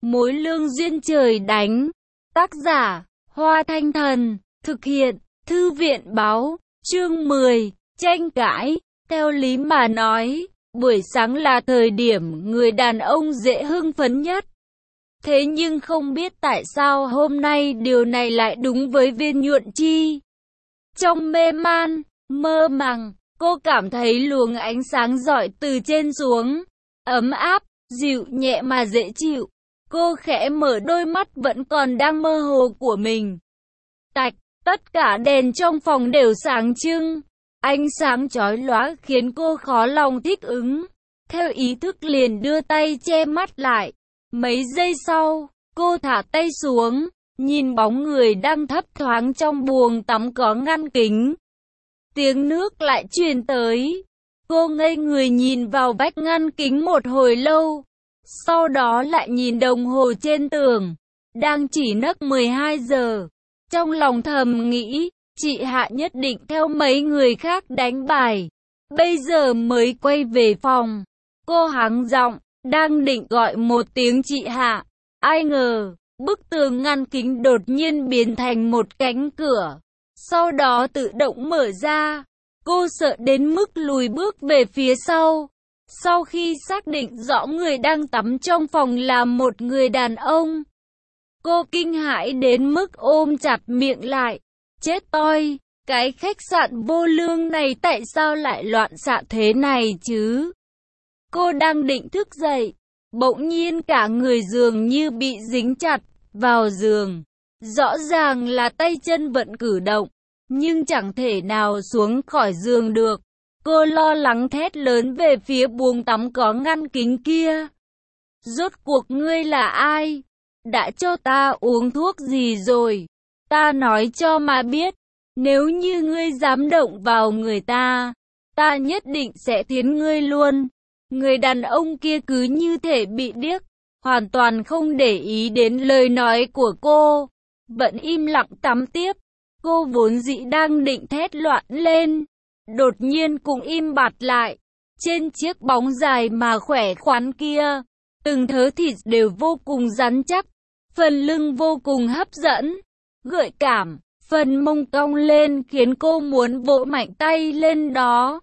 Mối lương duyên trời đánh. Tác giả, Hoa Thanh Thần. Thực hiện, Thư viện Báo. Chương 10, tranh cãi. Theo lý mà nói, buổi sáng là thời điểm người đàn ông dễ hưng phấn nhất. Thế nhưng không biết tại sao hôm nay điều này lại đúng với Viên Nhuận Chi. Trong mê man, mơ màng, cô cảm thấy luồng ánh sáng rọi từ trên xuống, ấm áp, dịu nhẹ mà dễ chịu. Cô khẽ mở đôi mắt vẫn còn đang mơ hồ của mình. Tạch, tất cả đèn trong phòng đều sáng trưng. Ánh sáng chói lóa khiến cô khó lòng thích ứng. Theo ý thức liền đưa tay che mắt lại. Mấy giây sau, cô thả tay xuống, nhìn bóng người đang thấp thoáng trong buồng tắm có ngăn kính. Tiếng nước lại truyền tới. Cô ngây người nhìn vào vách ngăn kính một hồi lâu. Sau đó lại nhìn đồng hồ trên tường. Đang chỉ nấc 12 giờ. Trong lòng thầm nghĩ, chị Hạ nhất định theo mấy người khác đánh bài. Bây giờ mới quay về phòng. Cô hắng giọng, đang định gọi một tiếng chị Hạ. Ai ngờ, bức tường ngăn kính đột nhiên biến thành một cánh cửa. Sau đó tự động mở ra. Cô sợ đến mức lùi bước về phía sau. Sau khi xác định rõ người đang tắm trong phòng là một người đàn ông, cô kinh hãi đến mức ôm chặt miệng lại. Chết toi, cái khách sạn vô lương này tại sao lại loạn xạ thế này chứ? Cô đang định thức dậy, bỗng nhiên cả người dường như bị dính chặt vào giường. Rõ ràng là tay chân vẫn cử động, nhưng chẳng thể nào xuống khỏi giường được. Cô lo lắng thét lớn về phía buồng tắm có ngăn kính kia. Rốt cuộc ngươi là ai? Đã cho ta uống thuốc gì rồi? Ta nói cho mà biết, nếu như ngươi dám động vào người ta, ta nhất định sẽ thiến ngươi luôn. Người đàn ông kia cứ như thể bị điếc, hoàn toàn không để ý đến lời nói của cô, vẫn im lặng tắm tiếp. Cô vốn dĩ đang định thét loạn lên, đột nhiên cũng im bặt lại. Trên chiếc bóng dài mà khỏe khoắn kia, từng thớ thịt đều vô cùng rắn chắc, phần lưng vô cùng hấp dẫn, gợi cảm, phần mông cong lên khiến cô muốn vỗ mạnh tay lên đó.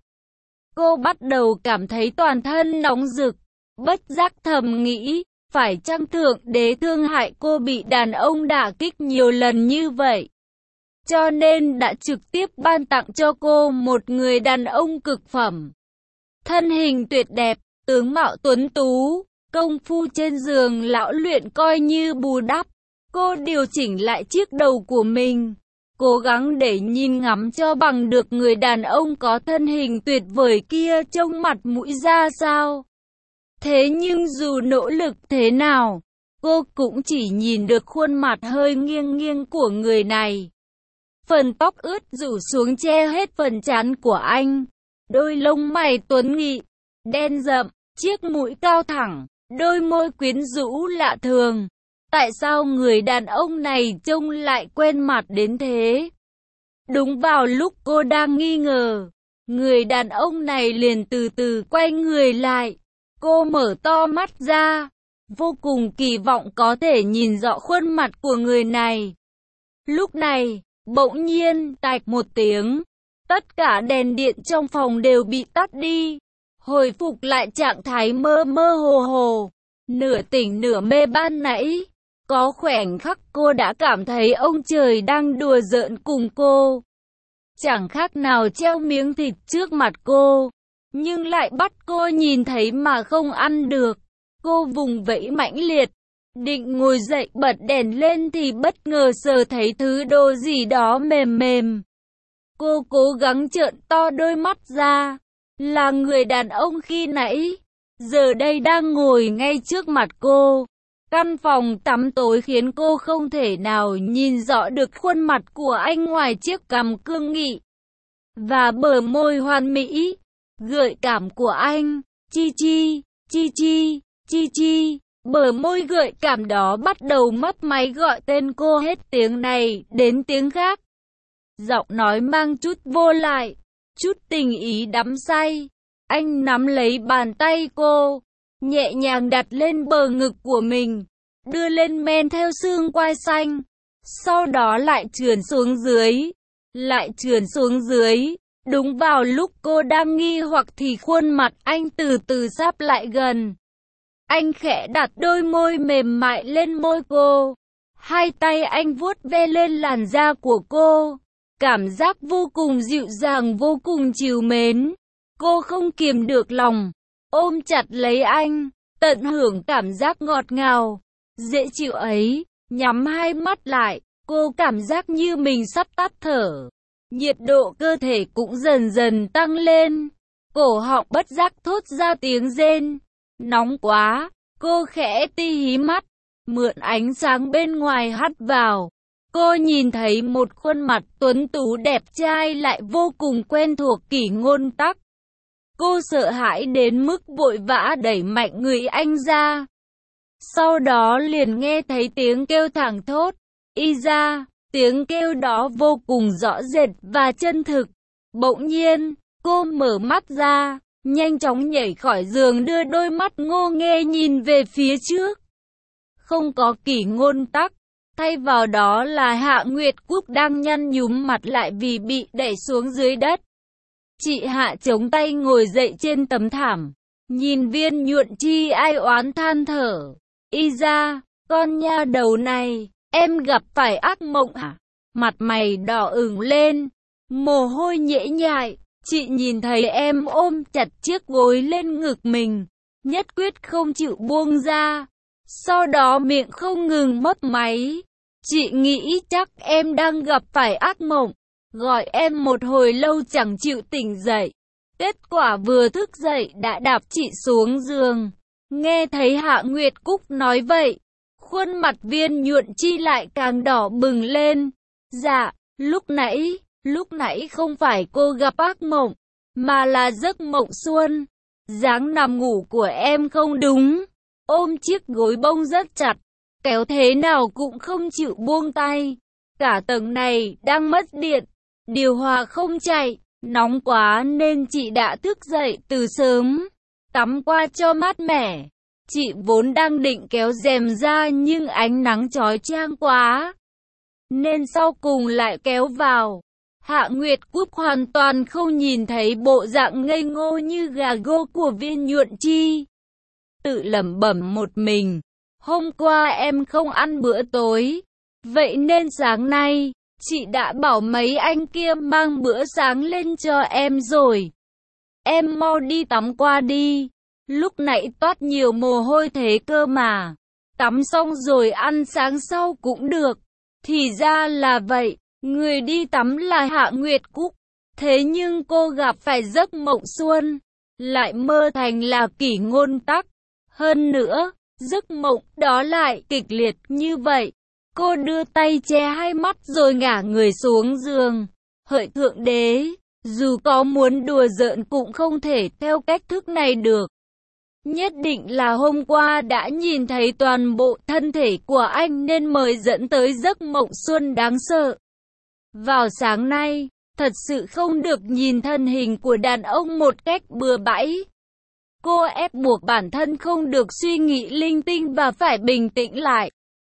Cô bắt đầu cảm thấy toàn thân nóng rực, bất giác thầm nghĩ, phải chăng Thượng Đế thương hại cô bị đàn ông đả kích nhiều lần như vậy, cho nên đã trực tiếp ban tặng cho cô một người đàn ông cực phẩm. Thân hình tuyệt đẹp, tướng mạo tuấn tú, công phu trên giường lão luyện coi như bù đắp. Cô điều chỉnh lại chiếc đầu của mình, cố gắng để nhìn ngắm cho bằng được người đàn ông có thân hình tuyệt vời kia trông mặt mũi ra sao. Thế nhưng dù nỗ lực thế nào, cô cũng chỉ nhìn được khuôn mặt hơi nghiêng nghiêng của người này. Phần tóc ướt rủ xuống che hết phần trán của anh. Đôi lông mày tuấn nghị, đen rậm, chiếc mũi cao thẳng, đôi môi quyến rũ lạ thường. Tại sao người đàn ông này trông lại quen mặt đến thế? Đúng vào lúc cô đang nghi ngờ, người đàn ông này liền từ từ quay người lại. Cô mở to mắt ra, vô cùng kỳ vọng có thể nhìn rõ khuôn mặt của người này. Lúc này, bỗng nhiên, tạch một tiếng, tất cả đèn điện trong phòng đều bị tắt đi, hồi phục lại trạng thái mơ mơ hồ hồ, nửa tỉnh nửa mê ban nãy. Có khoảnh khắc cô đã cảm thấy ông trời đang đùa giỡn cùng cô. Chẳng khác nào treo miếng thịt trước mặt cô, nhưng lại bắt cô nhìn thấy mà không ăn được. Cô vùng vẫy mãnh liệt, định ngồi dậy bật đèn lên thì bất ngờ sờ thấy thứ đồ gì đó mềm mềm. Cô cố gắng trợn to đôi mắt ra, là người đàn ông khi nãy, giờ đây đang ngồi ngay trước mặt cô. Căn phòng tắm tối khiến cô không thể nào nhìn rõ được khuôn mặt của anh ngoài chiếc cằm cương nghị và bờ môi hoàn mỹ, gợi cảm của anh. Chi chi, chi chi, chi chi. Bờ môi gợi cảm đó bắt đầu mấp máy gọi tên cô hết tiếng này đến tiếng khác. Giọng nói mang chút vô lại, chút tình ý đắm say. Anh nắm lấy bàn tay cô, nhẹ nhàng đặt lên bờ ngực của mình. đưa lên men theo xương quai xanh. Sau đó lại trườn xuống dưới. Lại trườn xuống dưới. Đúng vào lúc cô đang nghi hoặc thì khuôn mặt anh từ từ sáp lại gần. Anh khẽ đặt đôi môi mềm mại lên môi cô. Hai tay anh vuốt ve lên làn da của cô. Cảm giác vô cùng dịu dàng, vô cùng trìu mến. Cô không kiềm được lòng, ôm chặt lấy anh, tận hưởng cảm giác ngọt ngào, dễ chịu ấy. Nhắm hai mắt lại, cô cảm giác như mình sắp tắt thở. Nhiệt độ cơ thể cũng dần dần tăng lên. Cổ họng bất giác thốt ra tiếng rên. Nóng quá, cô khẽ ti hí mắt, mượn ánh sáng bên ngoài hắt vào. Cô nhìn thấy một khuôn mặt tuấn tú đẹp trai lại vô cùng quen thuộc Kỷ Ngôn Tắc. Cô sợ hãi đến mức vội vã đẩy mạnh người anh ra. Sau đó liền nghe thấy tiếng kêu thảng thốt, y ra. Tiếng kêu đó vô cùng rõ rệt và chân thực. Bỗng nhiên, cô mở mắt ra, nhanh chóng nhảy khỏi giường, đưa đôi mắt ngô nghê nhìn về phía trước. Không có Kỷ Ngôn Tắc, thay vào đó là Hạ Nguyệt Cúc đang nhăn nhúm mặt lại vì bị đẩy xuống dưới đất. Chị Hạ chống tay ngồi dậy trên tấm thảm, nhìn Viên Nhuận Chi ai oán than thở. Y ra, con nha đầu này, em gặp phải ác mộng à? Mặt mày đỏ ửng lên, mồ hôi nhễ nhại. Chị nhìn thấy em ôm chặt chiếc gối lên ngực mình, nhất quyết không chịu buông ra. Sau đó miệng không ngừng mấp máy. Chị nghĩ chắc em đang gặp phải ác mộng, gọi em một hồi lâu chẳng chịu tỉnh dậy. Kết quả vừa thức dậy đã đạp chị xuống giường. Nghe thấy Hạ Nguyệt Cúc nói vậy, khuôn mặt Viên Nhuận Chi lại càng đỏ bừng lên. Dạ, lúc nãy không phải cô gặp ác mộng, mà là giấc mộng xuân. Dáng nằm ngủ của em không đúng, ôm chiếc gối bông rất chặt, kéo thế nào cũng không chịu buông tay. Cả tầng này đang mất điện, điều hòa không chạy, nóng quá nên chị đã thức dậy từ sớm, tắm qua cho mát mẻ. Chị vốn đang định kéo rèm ra nhưng ánh nắng chói chang quá, nên sau cùng lại kéo vào. Hạ Nguyệt Cúc hoàn toàn không nhìn thấy bộ dạng ngây ngô như gà gô của Viên Nhuận Chi. Tự lẩm bẩm một mình, hôm qua em không ăn bữa tối, vậy nên sáng nay, chị đã bảo mấy anh kia mang bữa sáng lên cho em rồi. Em mau đi tắm qua đi, lúc nãy toát nhiều mồ hôi thế cơ mà. Tắm xong rồi ăn sáng sau cũng được. Thì ra là vậy, người đi tắm là Hạ Nguyệt Cúc. Thế nhưng cô gặp phải giấc mộng xuân, lại mơ thành là Kỷ Ngôn Tắc. Hơn nữa, giấc mộng đó lại kịch liệt như vậy. Cô đưa tay che hai mắt rồi ngả người xuống giường. Hỡi Thượng Đế, dù có muốn đùa giỡn cũng không thể theo cách thức này được. Nhất định là hôm qua đã nhìn thấy toàn bộ thân thể của anh nên mới dẫn tới giấc mộng xuân đáng sợ. Vào sáng nay, thật sự không được nhìn thân hình của đàn ông một cách bừa bãi. Cô ép buộc bản thân không được suy nghĩ linh tinh và phải bình tĩnh lại.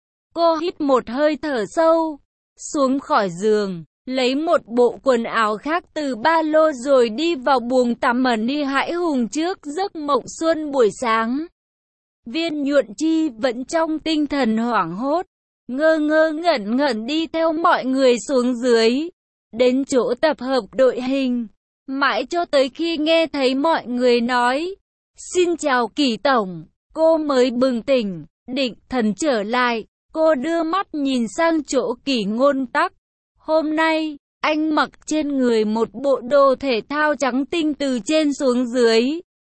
Cô hít một hơi thở sâu, xuống khỏi giường, lấy một bộ quần áo khác từ ba lô rồi đi vào buồng tắm ẩn đi hãi hùng trước giấc mộng xuân buổi sáng. Viên Nhuận Chi vẫn trong tinh thần hoảng hốt, ngơ ngơ ngẩn ngẩn đi theo mọi người xuống dưới, đến chỗ tập hợp đội hình, mãi cho tới khi nghe thấy mọi người nói, xin chào Kỷ Tổng, cô mới bừng tỉnh, định thần trở lại. Cô đưa mắt nhìn sang chỗ Kỷ Ngôn Tắc. Hôm nay, anh mặc trên người một bộ đồ thể thao trắng tinh từ trên xuống dưới.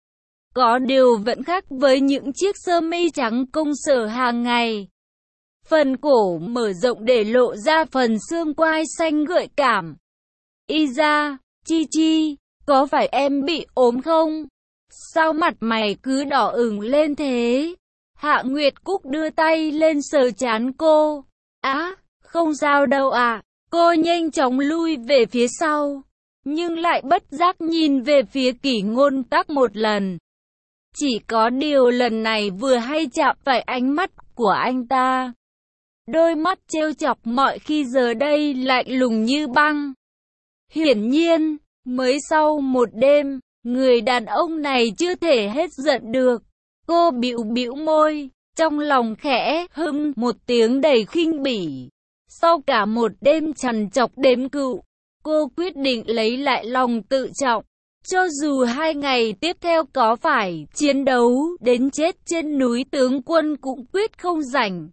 Có điều vẫn khác với những chiếc sơ mi trắng công sở hàng ngày. Phần cổ mở rộng để lộ ra phần xương quai xanh gợi cảm. Y ra, Chi Chi, có phải em bị ốm không? Sao mặt mày cứ đỏ ửng lên thế? Hạ Nguyệt Cúc đưa tay lên sờ trán cô. Không sao đâu ạ. Cô nhanh chóng lui về phía sau, nhưng lại bất giác nhìn về phía Kỷ Ngôn Tắc một lần. Chỉ có điều lần này vừa hay chạm phải ánh mắt của anh ta. Đôi mắt trêu chọc mọi khi giờ đây lạnh lùng như băng. Hiển nhiên, mới sau một đêm, người đàn ông này chưa thể hết giận được. Cô bĩu bĩu môi, trong lòng khẽ hưng một tiếng đầy khinh bỉ. Sau cả một đêm trằn trọc đếm cựu, cô quyết định lấy lại lòng tự trọng. Cho dù 2 ngày tiếp theo có phải chiến đấu đến chết trên núi tướng quân cũng quyết không rảnh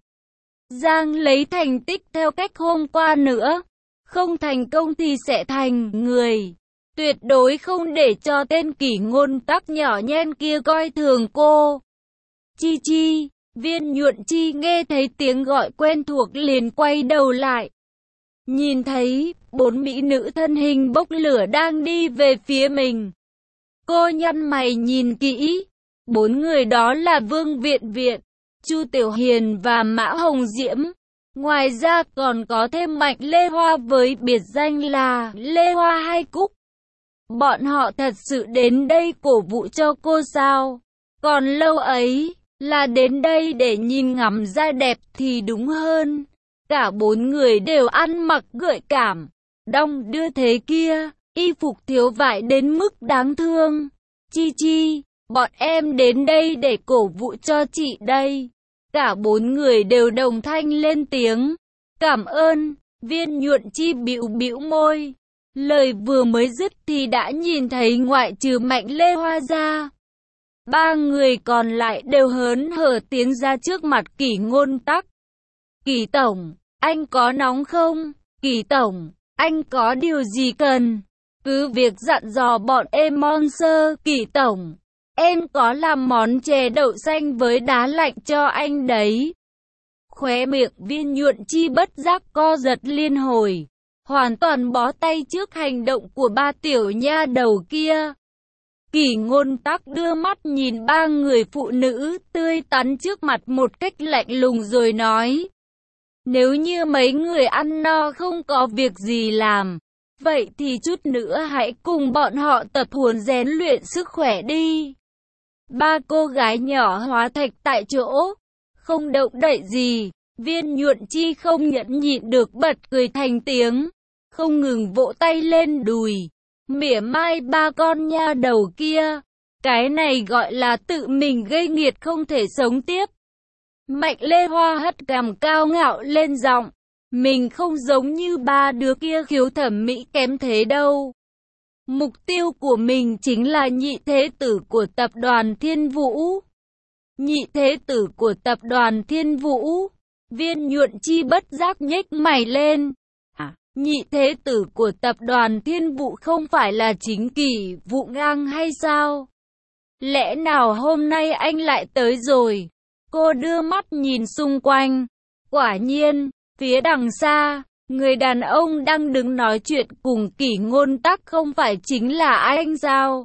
rang lấy thành tích theo cách hôm qua nữa. Không thành công thì sẽ thành người. Tuyệt đối không để cho tên Kỷ Ngôn Tắc nhỏ nhen kia coi thường cô. Chi Chi, Viên Nhuận Chi nghe thấy tiếng gọi quen thuộc liền quay đầu lại. Nhìn thấy 4 mỹ nữ thân hình bốc lửa đang đi về phía mình. Cô nhăn mày nhìn kỹ. 4 người đó là Vương Viện Viện, Chu Tiểu Hiền và Mã Hồng Diễm. Ngoài ra còn có thêm Mạnh Lê Hoa với biệt danh là Lê Hoa Hai Cúc. Bọn họ thật sự đến đây cổ vũ cho cô sao? Còn lâu ấy, là đến đây để nhìn ngắm da đẹp thì đúng hơn. Cả 4 người đều ăn mặc gợi cảm, đong đưa thế kia, y phục thiếu vải đến mức đáng thương. Chi Chi, bọn em đến đây để cổ vũ cho chị đây. Cả 4 người đều đồng thanh lên tiếng. Cảm ơn. Viên Nhuận Chi bĩu bĩu môi. Lời vừa mới dứt thì đã nhìn thấy ngoại trừ Mạnh Lê Hoa ra, 3 người còn lại đều hớn hở tiến ra trước mặt Kỷ Ngôn Tắc. Kỷ tổng, anh có nóng không? Kỷ tổng, anh có điều gì cần? Cứ việc dặn dò bọn em Monster. Kỷ tổng, em có làm món chè đậu xanh với đá lạnh cho anh đấy. Khóe miệng Viên Nhuận Chi bất giác co giật liên hồi, hoàn toàn bó tay trước hành động của 3 tiểu nha đầu kia. Kỷ Ngôn Tắc đưa mắt nhìn 3 người phụ nữ tươi tắn trước mặt một cách lạnh lùng rồi nói. Nếu như mấy người ăn no không có việc gì làm, vậy thì chút nữa hãy cùng bọn họ tập huấn rèn luyện sức khỏe đi. 3 cô gái nhỏ hóa thạch tại chỗ, không động đậy gì. Viên Nhuận Chi không nhẫn nhịn được bật cười thành tiếng, không ngừng vỗ tay lên đùi, mỉa mai 3 con nha đầu kia. Cái này gọi là tự mình gây nghiệt không thể sống tiếp. Mạnh Lê Hoa hất cằm cao ngạo lên giọng, mình không giống như 3 đứa kia khiếu thẩm mỹ kém thế đâu. Mục tiêu của mình chính là nhị thế tử của tập đoàn Thiên Vũ. Nhị thế tử của tập đoàn Thiên Vũ. Viên Nhuận Chi bất giác nhếch mày lên. Nhị thế tử của tập đoàn Thiên Vũ không phải là chính Kỷ Vũ Ngang hay sao? Lẽ nào hôm nay anh lại tới rồi? Cô đưa mắt nhìn xung quanh. Quả nhiên, phía đằng xa, người đàn ông đang đứng nói chuyện cùng Kỷ Ngôn Tắc không phải chính là anh sao?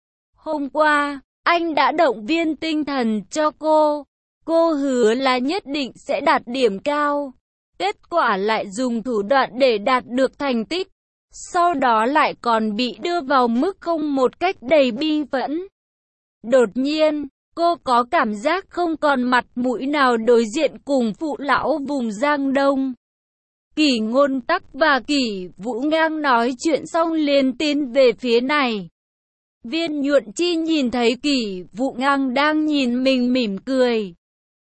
Hôm qua, anh đã động viên tinh thần cho cô. Cô hứa là nhất định sẽ đạt điểm cao. Kết quả lại dùng thủ đoạn để đạt được thành tích. Sau đó lại còn bị đưa vào mức không một cách đầy bi phẫn. Đột nhiên, cô có cảm giác không còn mặt mũi nào đối diện cùng phụ lão vùng Giang Đông. Kỷ Ngôn Tắc và Kỷ Vũ Ngang nói chuyện xong liền tiến về phía này. Viên Nhuận Chi nhìn thấy Kỷ Vũ Ngang đang nhìn mình mỉm cười.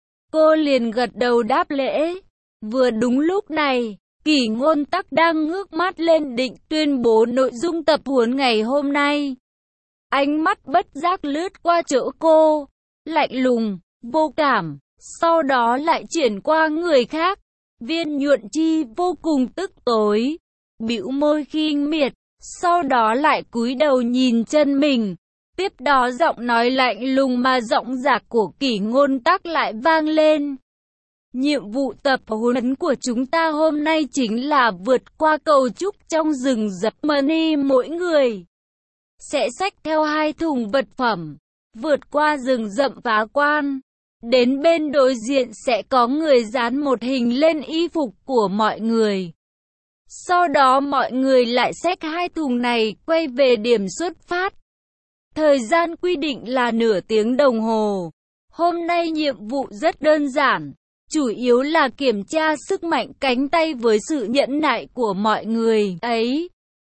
Cô liền gật đầu đáp lễ. Vừa đúng lúc này, Kỷ Ngôn Tắc đang ngước mắt lên định tuyên bố nội dung tập huấn ngày hôm nay. Ánh mắt bất giác lướt qua chỗ cô, lạnh lùng, vô cảm, sau đó lại chuyển qua người khác. Viên Nhuận Chi vô cùng tức tối, bĩu môi khinh miệt, sau đó lại cúi đầu nhìn chân mình. Tiếp đó giọng nói lạnh lùng mà giọng giạc của Kỷ Ngôn Tắc lại vang lên. Nhiệm vụ tập huấn của chúng ta hôm nay chính là vượt qua cầu trúc trong rừng rậm Mani. Mỗi người sẽ xách theo 2 thùng vật phẩm, vượt qua rừng rậm phá quan. Đến bên đối diện sẽ có người dán một hình lên y phục của mọi người. Sau đó mọi người lại xách 2 thùng này quay về điểm xuất phát. Thời gian quy định là nửa tiếng đồng hồ. Hôm nay nhiệm vụ rất đơn giản. chủ yếu là kiểm tra sức mạnh cánh tay với sự nhẫn nại của mọi người ấy.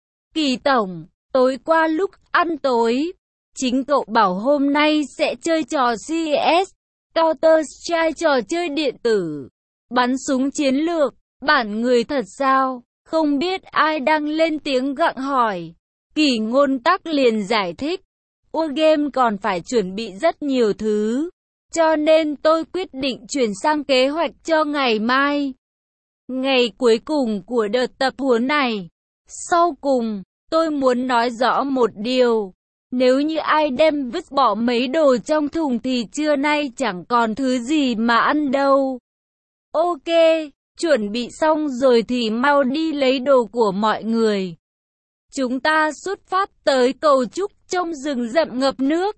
Kỳ tổng, tối qua lúc ăn tối, chính cậu bảo hôm nay sẽ chơi trò CS, Counter-Strike, trò chơi điện tử, bắn súng chiến lược, bản người thật sao? Không biết ai đang lên tiếng gặng hỏi. Kỳ Ngôn Tắc liền giải thích, Wargame còn phải chuẩn bị rất nhiều thứ, cho nên tôi quyết định chuyển sang kế hoạch cho ngày mai. Ngày cuối cùng của đợt tập huấn này. Sau cùng, tôi muốn nói rõ một điều. Nếu như ai đem vứt bỏ mấy đồ trong thùng thì trưa nay chẳng còn thứ gì mà ăn đâu. Ok, chuẩn bị xong rồi thì mau đi lấy đồ của mọi người. Chúng ta xuất phát tới cầu trúc trong rừng rậm ngập nước.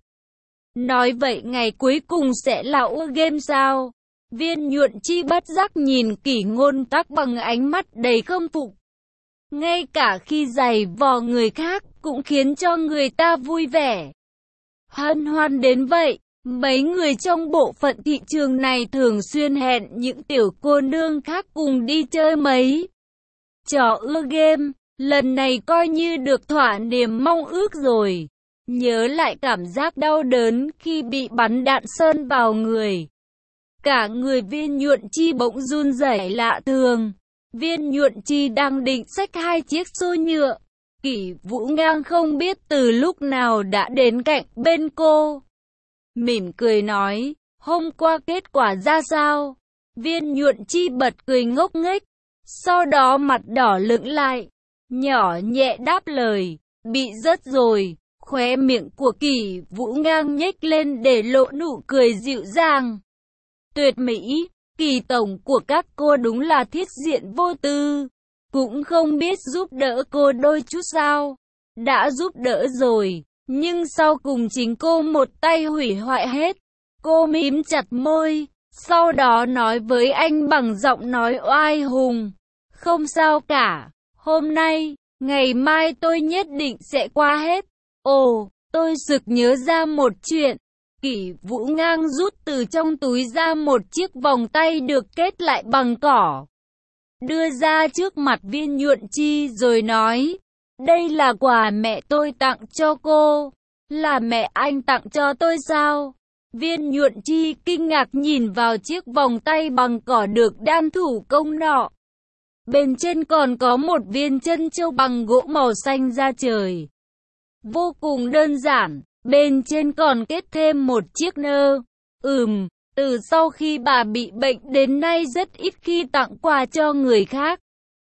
Nói vậy ngày cuối cùng sẽ là Wargame sao? Viên Nhuận Chi bất giác nhìn Kỷ Ngôn Tắc bằng ánh mắt đầy khâm phục. Ngay cả khi giày vò người khác cũng khiến cho người ta vui vẻ. Hân hoan đến vậy, mấy người trong bộ phận thị trường này thường xuyên hẹn những tiểu cô nương khác cùng đi chơi mấy trò Wargame. Lần này coi như được thỏa niềm mong ước rồi. Nhớ lại cảm giác đau đớn khi bị bắn đạn sơn vào người. Cả người Viên Nhuận Chi bỗng run rẩy lạ thường. Viên Nhuận Chi đang định xách 2 chiếc xô nhựa. Kỷ Vũ Ngang không biết từ lúc nào đã đến cạnh bên cô. Mỉm cười nói, hôm qua kết quả ra sao? Viên Nhuận Chi bật cười ngốc nghếch. Sau đó mặt đỏ lựng lại. Nhỏ nhẹ đáp lời, bị rớt rồi. Khóe miệng của Kỷ Vũ Ngang nhếch lên để lộ nụ cười dịu dàng. Tuyệt mỹ, Kỳ tổng của các cô đúng là thiết diện vô tư. Cũng không biết giúp đỡ cô đôi chút sao. Đã giúp đỡ rồi, nhưng sau cùng chính cô một tay hủy hoại hết. Cô mím chặt môi, sau đó nói với anh bằng giọng nói oai hùng. Không sao cả, hôm nay, ngày mai tôi nhất định sẽ qua hết. Ồ, tôi sực nhớ ra một chuyện. Kỷ Vũ Ngang rút từ trong túi ra một chiếc vòng tay được kết lại bằng cỏ. Đưa ra trước mặt Viên Nhuận Chi rồi nói. Đây là quà mẹ tôi tặng cho cô. Là mẹ anh tặng cho tôi sao? Viên Nhuận Chi kinh ngạc nhìn vào chiếc vòng tay bằng cỏ được đan thủ công nọ. Bên trên còn có một viên chân châu bằng gỗ màu xanh da trời. Vô cùng đơn giản, bên trên còn kết thêm một chiếc nơ. Từ sau khi bà bị bệnh đến nay rất ít khi tặng quà cho người khác.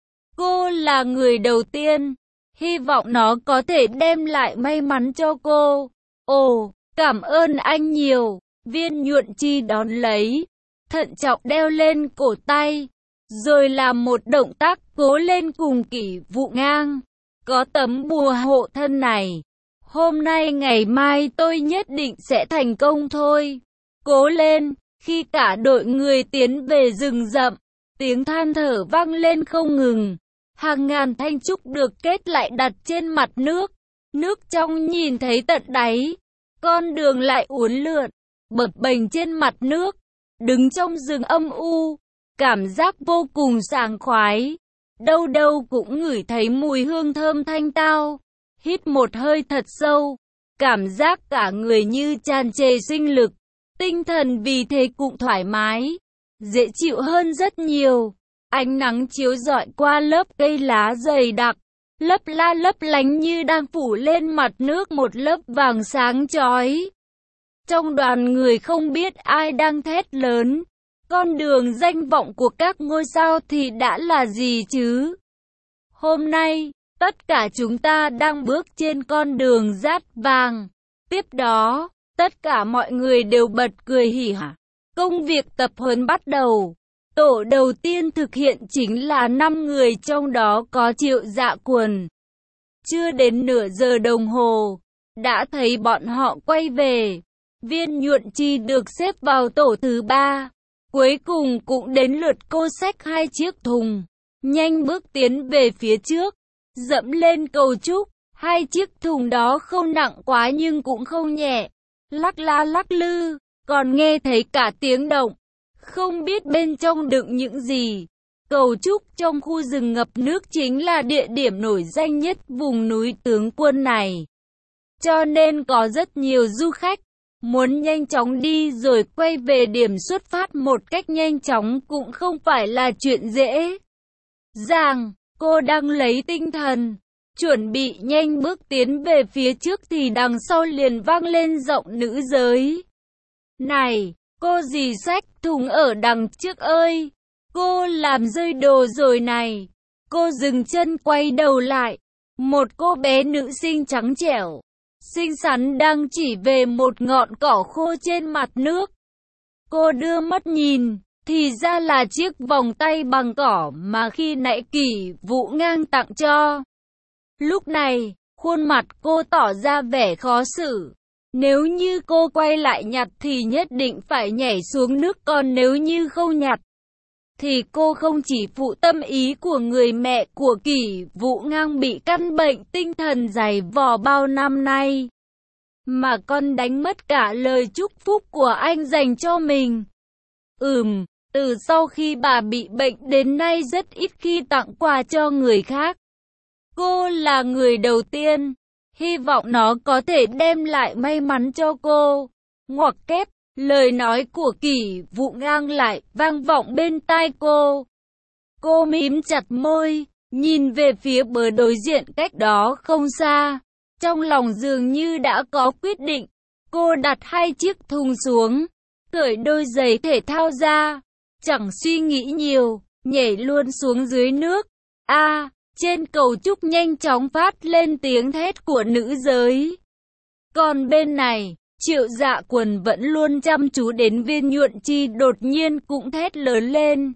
Cô là người đầu tiên, hy vọng nó có thể đem lại may mắn cho cô. Ồ, cảm ơn anh nhiều. Viên Nhuận Chi đón lấy, thận trọng đeo lên cổ tay, rồi làm một động tác cố lên cùng Kỷ Vũ Ngang. Có tấm bùa hộ thân này, hôm nay ngày mai tôi nhất định sẽ thành công thôi. Cố lên. Khi cả đội người tiến về rừng rậm, tiếng than thở vang lên không ngừng. Hàng ngàn thanh trúc được kết lại đặt trên mặt nước. Nước trong nhìn thấy tận đáy. Con đường lại uốn lượn, bập bềnh trên mặt nước. Đứng trong rừng âm u, cảm giác vô cùng sảng khoái. Đâu đâu cũng ngửi thấy mùi hương thơm thanh tao. Hít một hơi thật sâu, cảm giác cả người như tràn trề sinh lực. Tinh thần vì thế cũng thoải mái, dễ chịu hơn rất nhiều. Ánh nắng chiếu rọi qua lớp cây lá dày đặc, lấp la lấp lánh như đang phủ lên mặt nước một lớp vàng sáng chói. Trong đoàn người không biết ai đang thét lớn, con đường danh vọng của các ngôi sao thì đã là gì chứ? Hôm nay, tất cả chúng ta đang bước trên con đường dát vàng. Tiếp đó, tất cả mọi người đều bật cười hỉ hả. Công việc tập huấn bắt đầu. Tổ đầu tiên thực hiện chính là 5 người, trong đó có Triệu Dạ Quần. Chưa đến nửa giờ đồng hồ, đã thấy bọn họ quay về. Viên Nhuận Chi được xếp vào tổ thứ 3. Cuối cùng cũng đến lượt cô xách 2 chiếc thùng. Nhanh bước tiến về phía trước, dẫm lên cầu trúc. 2 chiếc thùng đó không nặng quá nhưng cũng không nhẹ. Lắc la lắc lư, còn nghe thấy cả tiếng động. không biết bên trong đựng những gì. Cầu Trúc trong khu rừng ngập nước chính là địa điểm nổi danh nhất vùng núi Tướng Quân này. Cho nên có rất nhiều du khách muốn nhanh chóng đi rồi quay về điểm xuất phát một cách nhanh chóng cũng không phải là chuyện dễ dàng. Cô đang lấy tinh thần, chuẩn bị nhanh bước tiến về phía trước thì đằng sau liền vang lên giọng nữ giới. Này, cô dì xách thùng ở đằng trước ơi, cô làm rơi đồ rồi này. Cô dừng chân quay đầu lại, một cô bé nữ sinh trắng trẻo, xinh xắn đang chỉ về một ngọn cỏ khô trên mặt nước. Cô đưa mắt nhìn, thì ra là chiếc vòng tay bằng cỏ mà khi nãy Kỷ Vũ Ngang tặng cho. Lúc này, khuôn mặt cô tỏ ra vẻ khó xử. Nếu như cô quay lại nhặt thì nhất định phải nhảy xuống nước, còn nếu như không nhặt thì cô không chỉ phụ tâm ý của người mẹ của Kỷ Vũ Ngang bị căn bệnh tinh thần dày vò bao năm nay, mà còn đánh mất cả lời chúc phúc của anh dành cho mình. Từ sau khi bà bị bệnh đến nay rất ít khi tặng quà cho người khác. Cô là người đầu tiên, hy vọng nó có thể đem lại may mắn cho cô. Ngoặc kép, lời nói của Kỷ Vũ Ngang lại vang vọng bên tai cô. Cô mím chặt môi, nhìn về phía bờ đối diện cách đó không xa. Trong lòng dường như đã có quyết định, cô đặt 2 chiếc thùng xuống, cởi đôi giày thể thao ra, chẳng suy nghĩ nhiều, nhảy luôn xuống dưới nước. Trên cầu Trúc nhanh chóng phát lên tiếng thét của nữ giới. Còn bên này, Triệu Dạ Quần vẫn luôn chăm chú đến Viên Nhuận Chi đột nhiên cũng thét lớn lên.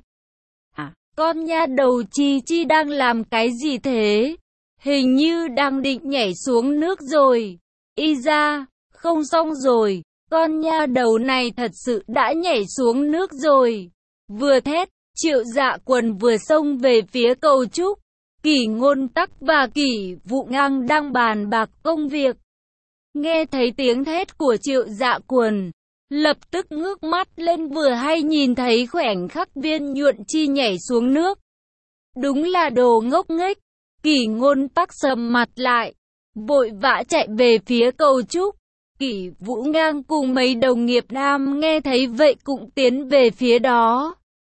Con nha đầu Chi Chi đang làm cái gì thế? Hình như đang định nhảy xuống nước rồi. Y ra, không xong rồi, con nha đầu này thật sự đã nhảy xuống nước rồi. Vừa thét, Triệu Dạ Quần vừa xông về phía cầu Trúc. Kỷ Ngôn Tắc và Kỷ Vũ Ngang đang bàn bạc công việc. Nghe thấy tiếng thét của Triệu Dạ Quần, lập tức ngước mắt lên vừa hay nhìn thấy khoảnh khắc Viên Nhuận Chi nhảy xuống nước. Đúng là đồ ngốc nghếch. Kỷ Ngôn Tắc sầm mặt lại, vội vã chạy về phía cầu Trúc. Kỷ Vũ Ngang cùng mấy đồng nghiệp nam nghe thấy vậy cũng tiến về phía đó.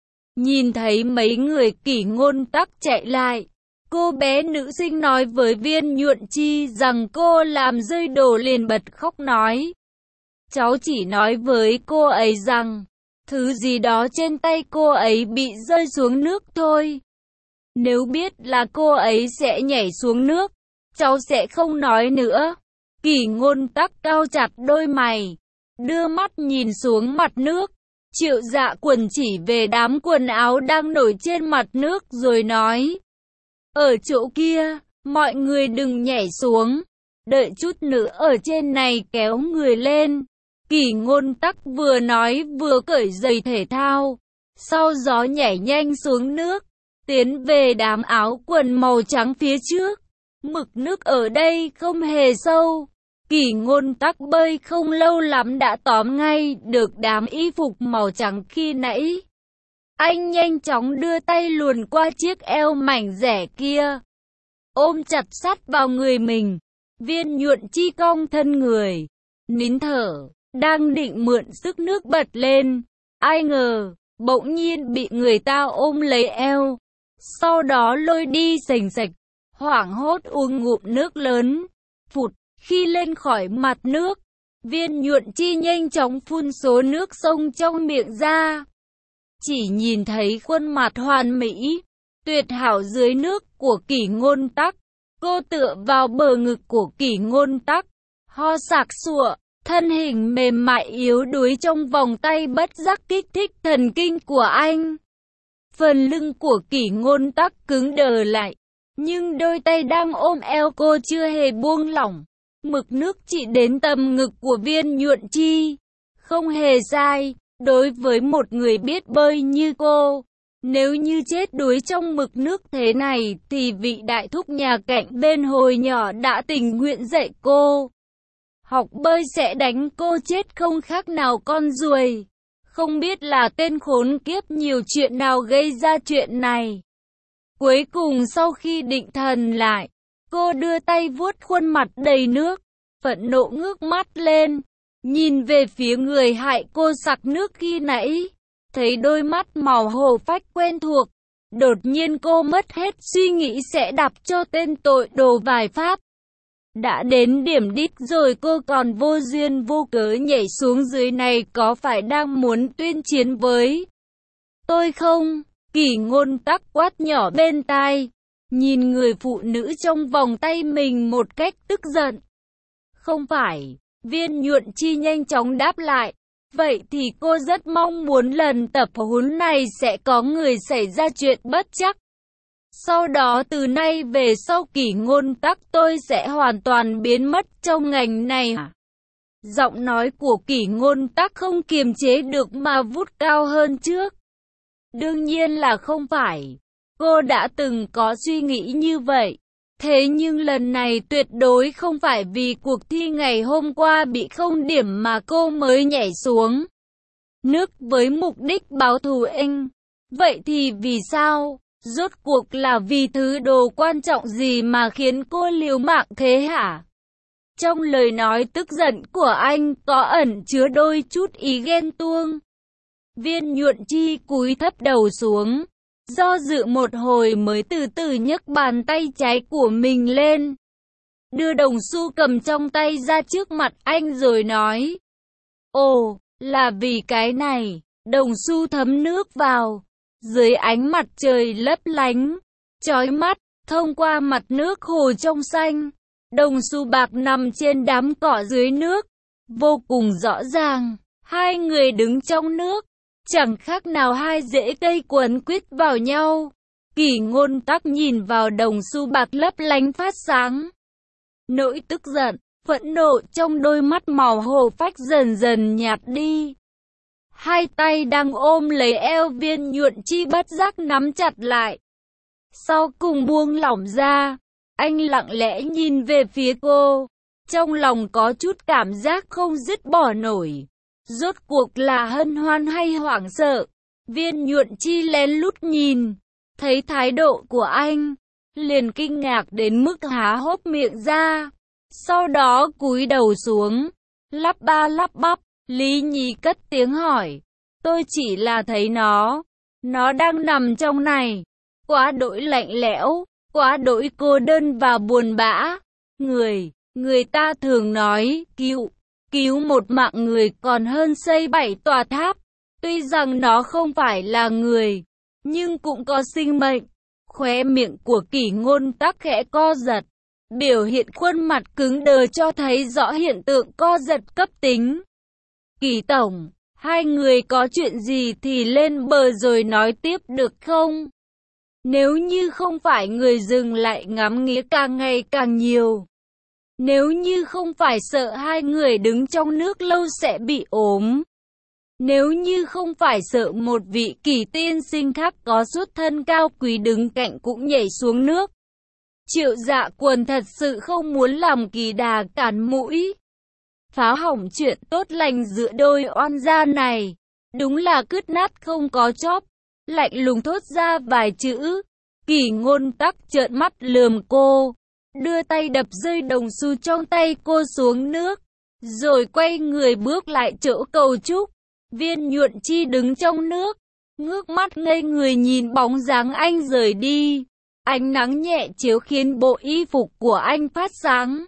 Nhìn thấy mấy người Kỷ Ngôn Tắc chạy lại, cô bé nữ sinh nói với Viên Nhuận Chi rằng cô làm rơi đồ liền bật khóc nói. Cháu chỉ nói với cô ấy rằng, thứ gì đó trên tay cô ấy bị rơi xuống nước thôi. Nếu biết là cô ấy sẽ nhảy xuống nước, cháu sẽ không nói nữa. Kỷ Ngôn Tắc cau chặt đôi mày, đưa mắt nhìn xuống mặt nước. Triệu Dạ Quần chỉ về đám quần áo đang nổi trên mặt nước rồi nói. Ở chỗ kia, mọi người đừng nhảy xuống. Đợi chút nữa ở trên này kéo người lên. Kỷ Ngôn Tắc vừa nói vừa cởi giày thể thao, sau gió nhảy nhanh xuống nước, tiến về đám áo quần màu trắng phía trước. Mực nước ở đây không hề sâu. Kỷ Ngôn Tắc bơi không lâu lắm đã tóm ngay được đám y phục màu trắng khi nãy. Anh nhanh chóng đưa tay luồn qua chiếc eo mảnh rẻ kia, ôm chặt sát vào người mình. Viên Nhuận Chi cong thân người, nín thở, đang định mượn sức nước bật lên. Ai ngờ, bỗng nhiên bị người ta ôm lấy eo, sau đó lôi đi sành sạch, hoảng hốt uống ngụm nước lớn. Phụt, khi lên khỏi mặt nước, Viên Nhuận Chi nhanh chóng phun số nước sông trong miệng ra. Chỉ nhìn thấy khuôn mặt hoàn mỹ, tuyệt hảo dưới nước của Kỷ Ngôn Tắc. Cô tựa vào bờ ngực của Kỷ Ngôn Tắc, ho sặc sụa, thân hình mềm mại yếu đuối trong vòng tay bất giác kích thích thần kinh của anh. Phần lưng của Kỷ Ngôn Tắc cứng đờ lại, nhưng đôi tay đang ôm eo cô chưa hề buông lỏng. Mực nước chỉ đến tầm ngực của Viên Nhuận Chi. Không hề sai, đối với một người biết bơi như cô, nếu như chết đuối trong mực nước thế này thì vị đại thúc nhà cạnh bên hồi nhỏ đã tình nguyện dạy cô học bơi sẽ đánh cô chết không khác nào con ruồi. Không biết là tên khốn kiếp nhiều chuyện nào gây ra chuyện này. Cuối cùng sau khi định thần lại, cô đưa tay vuốt khuôn mặt đầy nước, phẫn nộ ngước mắt lên, nhìn về phía người hại cô sặc nước khi nãy, thấy đôi mắt màu hồ phách quen thuộc. Đột nhiên cô mất hết suy nghĩ sẽ đập cho tên tội đồ vài phát. Đã đến điểm đích rồi cô còn vô duyên vô cớ nhảy xuống dưới này, có phải đang muốn tuyên chiến với tôi không? Kỷ Ngôn Tắc quát nhỏ bên tai, nhìn người phụ nữ trong vòng tay mình một cách tức giận. Không phải, Viên Nhuận Chi nhanh chóng đáp lại. Vậy thì cô rất mong muốn lần tập huấn này sẽ có người xảy ra chuyện bất trắc. Sau đó từ nay về sau Kỷ Ngôn Tắc tôi sẽ hoàn toàn biến mất trong ngành này. Giọng nói của Kỷ Ngôn Tắc không kiềm chế được mà vút cao hơn trước. Đương nhiên là không phải. Cô đã từng có suy nghĩ như vậy. Thế nhưng lần này tuyệt đối không phải vì cuộc thi ngày hôm qua bị không điểm mà cô mới nhảy xuống nước với mục đích báo thù anh. Vậy thì vì sao? Rốt cuộc là vì thứ đồ quan trọng gì mà khiến cô liều mạng thế hả? Trong lời nói tức giận của anh có ẩn chứa đôi chút ý ghen tuông. Viên Nhuận Chi cúi thấp đầu xuống, do dự một hồi mới từ từ nhấc bàn tay trái của mình lên, đưa đồng xu cầm trong tay ra trước mặt anh rồi nói. Ồ, là vì cái này. Đồng xu thấm nước vào, dưới ánh mặt trời lấp lánh, chói mắt, thông qua mặt nước hồ trong xanh. Đồng xu bạc nằm trên đám cỏ dưới nước, vô cùng rõ ràng. Hai người đứng trong nước, chẳng khác nào hai rễ cây quấn quýt vào nhau. Kỷ Ngôn Tắc nhìn vào đồng xu bạc lấp lánh phát sáng. Nỗi tức giận, phẫn nộ trong đôi mắt màu hồ phách dần dần nhạt đi. Hai tay đang ôm lấy eo Viên Nhuận Chi bất giác nắm chặt lại. Sau cùng buông lỏng ra, anh lặng lẽ nhìn về phía cô. Trong lòng có chút cảm giác không dứt bỏ nổi. Rốt cuộc là hân hoan hay hoảng sợ? Viên Nhuận Chi lén lút nhìn, thấy thái độ của anh, liền kinh ngạc đến mức há hốc miệng ra. Sau đó cúi đầu xuống, lắp ba lắp bắp. Lý Nhi cất tiếng hỏi, tôi chỉ là thấy nó đang nằm trong này, quá đỗi lạnh lẽo, quá đỗi cô đơn và buồn bã. Người ta thường nói, cứu một mạng người còn hơn xây 7 tòa tháp. Tuy rằng nó không phải là người, nhưng cũng có sinh mệnh. Khóe miệng của Kỷ Ngôn Tắc khẽ co giật, biểu hiện khuôn mặt cứng đờ cho thấy rõ hiện tượng co giật cấp tính. Kỷ tổng, hai người có chuyện gì thì lên bờ rồi nói tiếp được không? Nếu như không phải người dừng lại ngắm nghía càng ngày càng nhiều. Nếu như không phải sợ hai người đứng trong nước lâu sẽ bị ốm. Nếu như không phải sợ một vị Kỷ tiên sinh khác có xuất thân cao quý đứng cạnh cũng nhảy xuống nước. Triệu Dạ Quần thật sự không muốn làm kỳ đà cản mũi, phá hỏng chuyện tốt lành giữa đôi oan gia này. Đúng là cứt nát không có chóp. Lạnh lùng thốt ra vài chữ. Kỷ Ngôn Tắc trợn mắt lườm cô, đưa tay đập rơi đồng xu trong tay cô xuống nước, rồi quay người bước lại chỗ cầu trúc. Viên Nhuận Chi đứng trong nước, ngước mắt ngây người nhìn bóng dáng anh rời đi. Ánh nắng nhẹ chiếu khiến bộ y phục của anh phát sáng,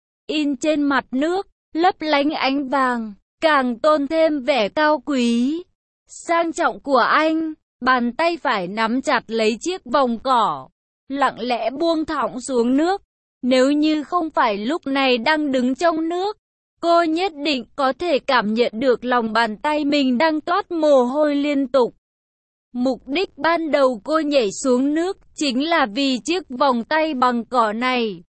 in trên mặt nước, lấp lánh ánh vàng, càng tôn thêm vẻ cao quý, sang trọng của anh. Bàn tay phải nắm chặt lấy chiếc vòng cỏ, lặng lẽ buông thõng xuống nước. Nếu như không phải lúc này đang đứng trong nước, cô nhất định có thể cảm nhận được lòng bàn tay mình đang toát mồ hôi liên tục. Mục đích ban đầu cô nhảy xuống nước chính là vì chiếc vòng tay bằng cỏ này.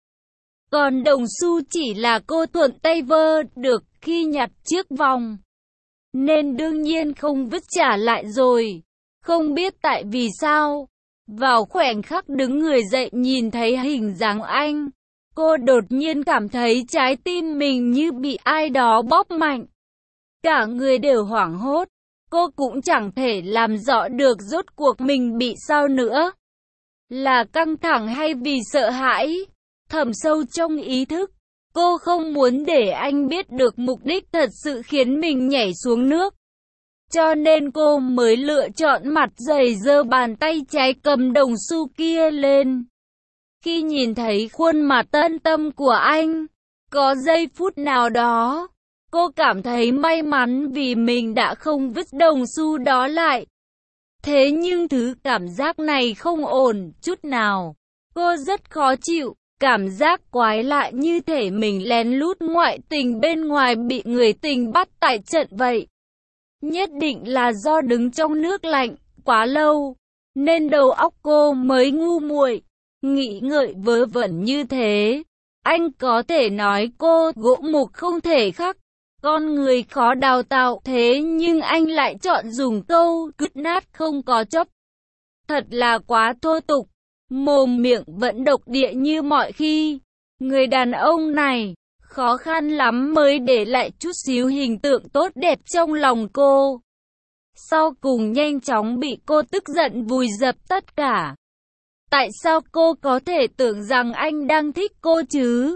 Còn đồng xu chỉ là cô thuận tay vơ được khi nhặt chiếc vòng, nên đương nhiên không vứt trả lại rồi. Không biết tại vì sao, vào khoảnh khắc đứng người dậy nhìn thấy hình dáng anh, cô đột nhiên cảm thấy trái tim mình như bị ai đó bóp mạnh. Cả người đều hoảng hốt, cô cũng chẳng thể làm rõ được rốt cuộc mình bị sao nữa. Là căng thẳng hay vì sợ hãi? Thẳm sâu trong ý thức, cô không muốn để anh biết được mục đích thật sự khiến mình nhảy xuống nước. Cho nên cô mới lựa chọn mặt dày giơ bàn tay trái cầm đồng xu kia lên. Khi nhìn thấy khuôn mặt tân tâm của anh, có giây phút nào đó, cô cảm thấy may mắn vì mình đã không vứt đồng xu đó lại. Thế nhưng thứ cảm giác này không ổn chút nào. Cô rất khó chịu, cảm giác quái lạ như thể mình lén lút ngoại tình bên ngoài bị người tình bắt tại trận vậy. Nhất định là do đứng trong nước lạnh quá lâu, nên đầu óc cô mới ngu muội, nghĩ ngợi vớ vẩn như thế. Anh có thể nói cô gỗ mục không thể khắc, con người khó đào tạo, thế nhưng anh lại chọn dùng câu cứt nát không có chấp. Thật là quá thô tục, mồm miệng vẫn độc địa như mọi khi. Người đàn ông này, khó khăn lắm mới để lại chút xíu hình tượng tốt đẹp trong lòng cô. Sau cùng nhanh chóng bị cô tức giận vùi dập tất cả. Tại sao cô có thể tưởng rằng anh đang thích cô chứ?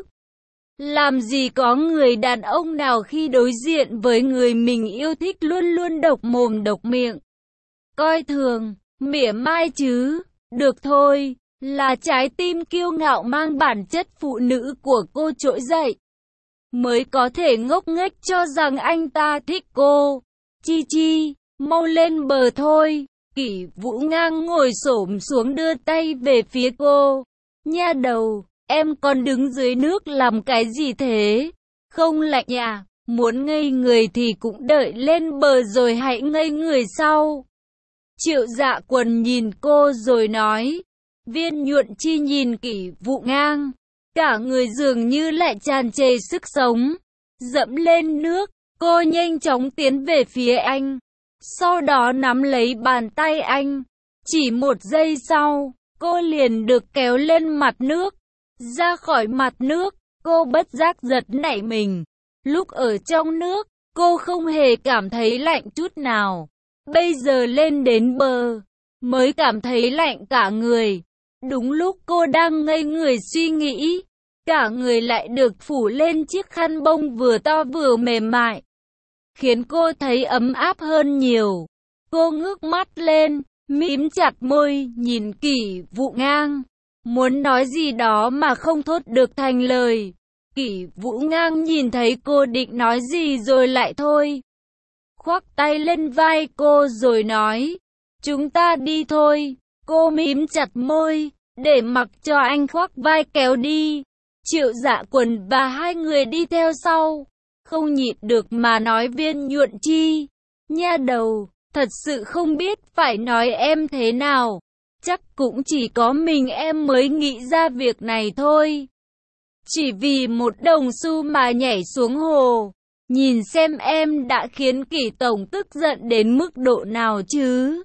Làm gì có người đàn ông nào khi đối diện với người mình yêu thích luôn luôn độc mồm độc miệng, coi thường, mỉa mai chứ? Được thôi, là trái tim kiêu ngạo mang bản chất phụ nữ của cô trỗi dậy, mới có thể ngốc nghếch cho rằng anh ta thích cô. Chi chi, mau lên bờ thôi. Kỷ Vũ Ngang ngồi xổm xuống đưa tay về phía cô. Nha đầu, em còn đứng dưới nước làm cái gì thế? Không lạnh à? Muốn ngây người thì cũng đợi lên bờ rồi hãy ngây người sau. Triệu Dạ Quần nhìn cô rồi nói. Viên Nhuận Chi nhìn Kỷ Vũ Ngang, cả người dường như lại tràn trề sức sống. Dẫm lên nước, cô nhanh chóng tiến về phía anh, sau đó nắm lấy bàn tay anh. Chỉ một giây sau, cô liền được kéo lên mặt nước. Ra khỏi mặt nước, cô bất giác giật nảy mình. Lúc ở trong nước, cô không hề cảm thấy lạnh chút nào. Bây giờ lên đến bờ, mới cảm thấy lạnh cả người. Đúng lúc cô đang ngây người suy nghĩ, cả người lại được phủ lên chiếc khăn bông vừa to vừa mềm mại, khiến cô thấy ấm áp hơn nhiều. Cô ngước mắt lên, mím chặt môi, nhìn Kỷ Vũ Ngang, muốn nói gì đó mà không thốt được thành lời. Kỷ Vũ Ngang nhìn thấy cô định nói gì rồi lại thôi, khoác tay lên vai cô rồi nói, chúng ta đi thôi. Cô mím chặt môi, để mặc cho anh khoác vai kéo đi. Triệu Dạ Quần và hai người đi theo sau, không nhịn được mà nói Viên Nhuận Chi, nha đầu, thật sự không biết phải nói em thế nào. Chắc cũng chỉ có mình em mới nghĩ ra việc này thôi. Chỉ vì một đồng xu mà nhảy xuống hồ. Nhìn xem em đã khiến Kỷ tổng tức giận đến mức độ nào chứ.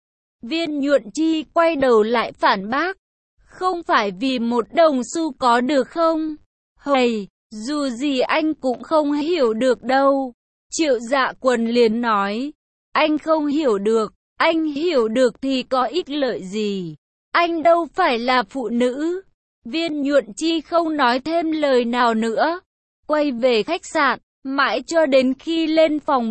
Viên Nhuận Chi quay đầu lại phản bác. Không phải vì một đồng xu có được không? Hầy, dù gì anh cũng không hiểu được đâu. Triệu Dạ Quần liền nói. Anh không hiểu được, anh hiểu được thì có ích lợi gì? Anh đâu phải là phụ nữ. Viên Nhuận Chi không nói thêm lời nào nữa. Quay về khách sạn, mãi cho đến khi lên phòng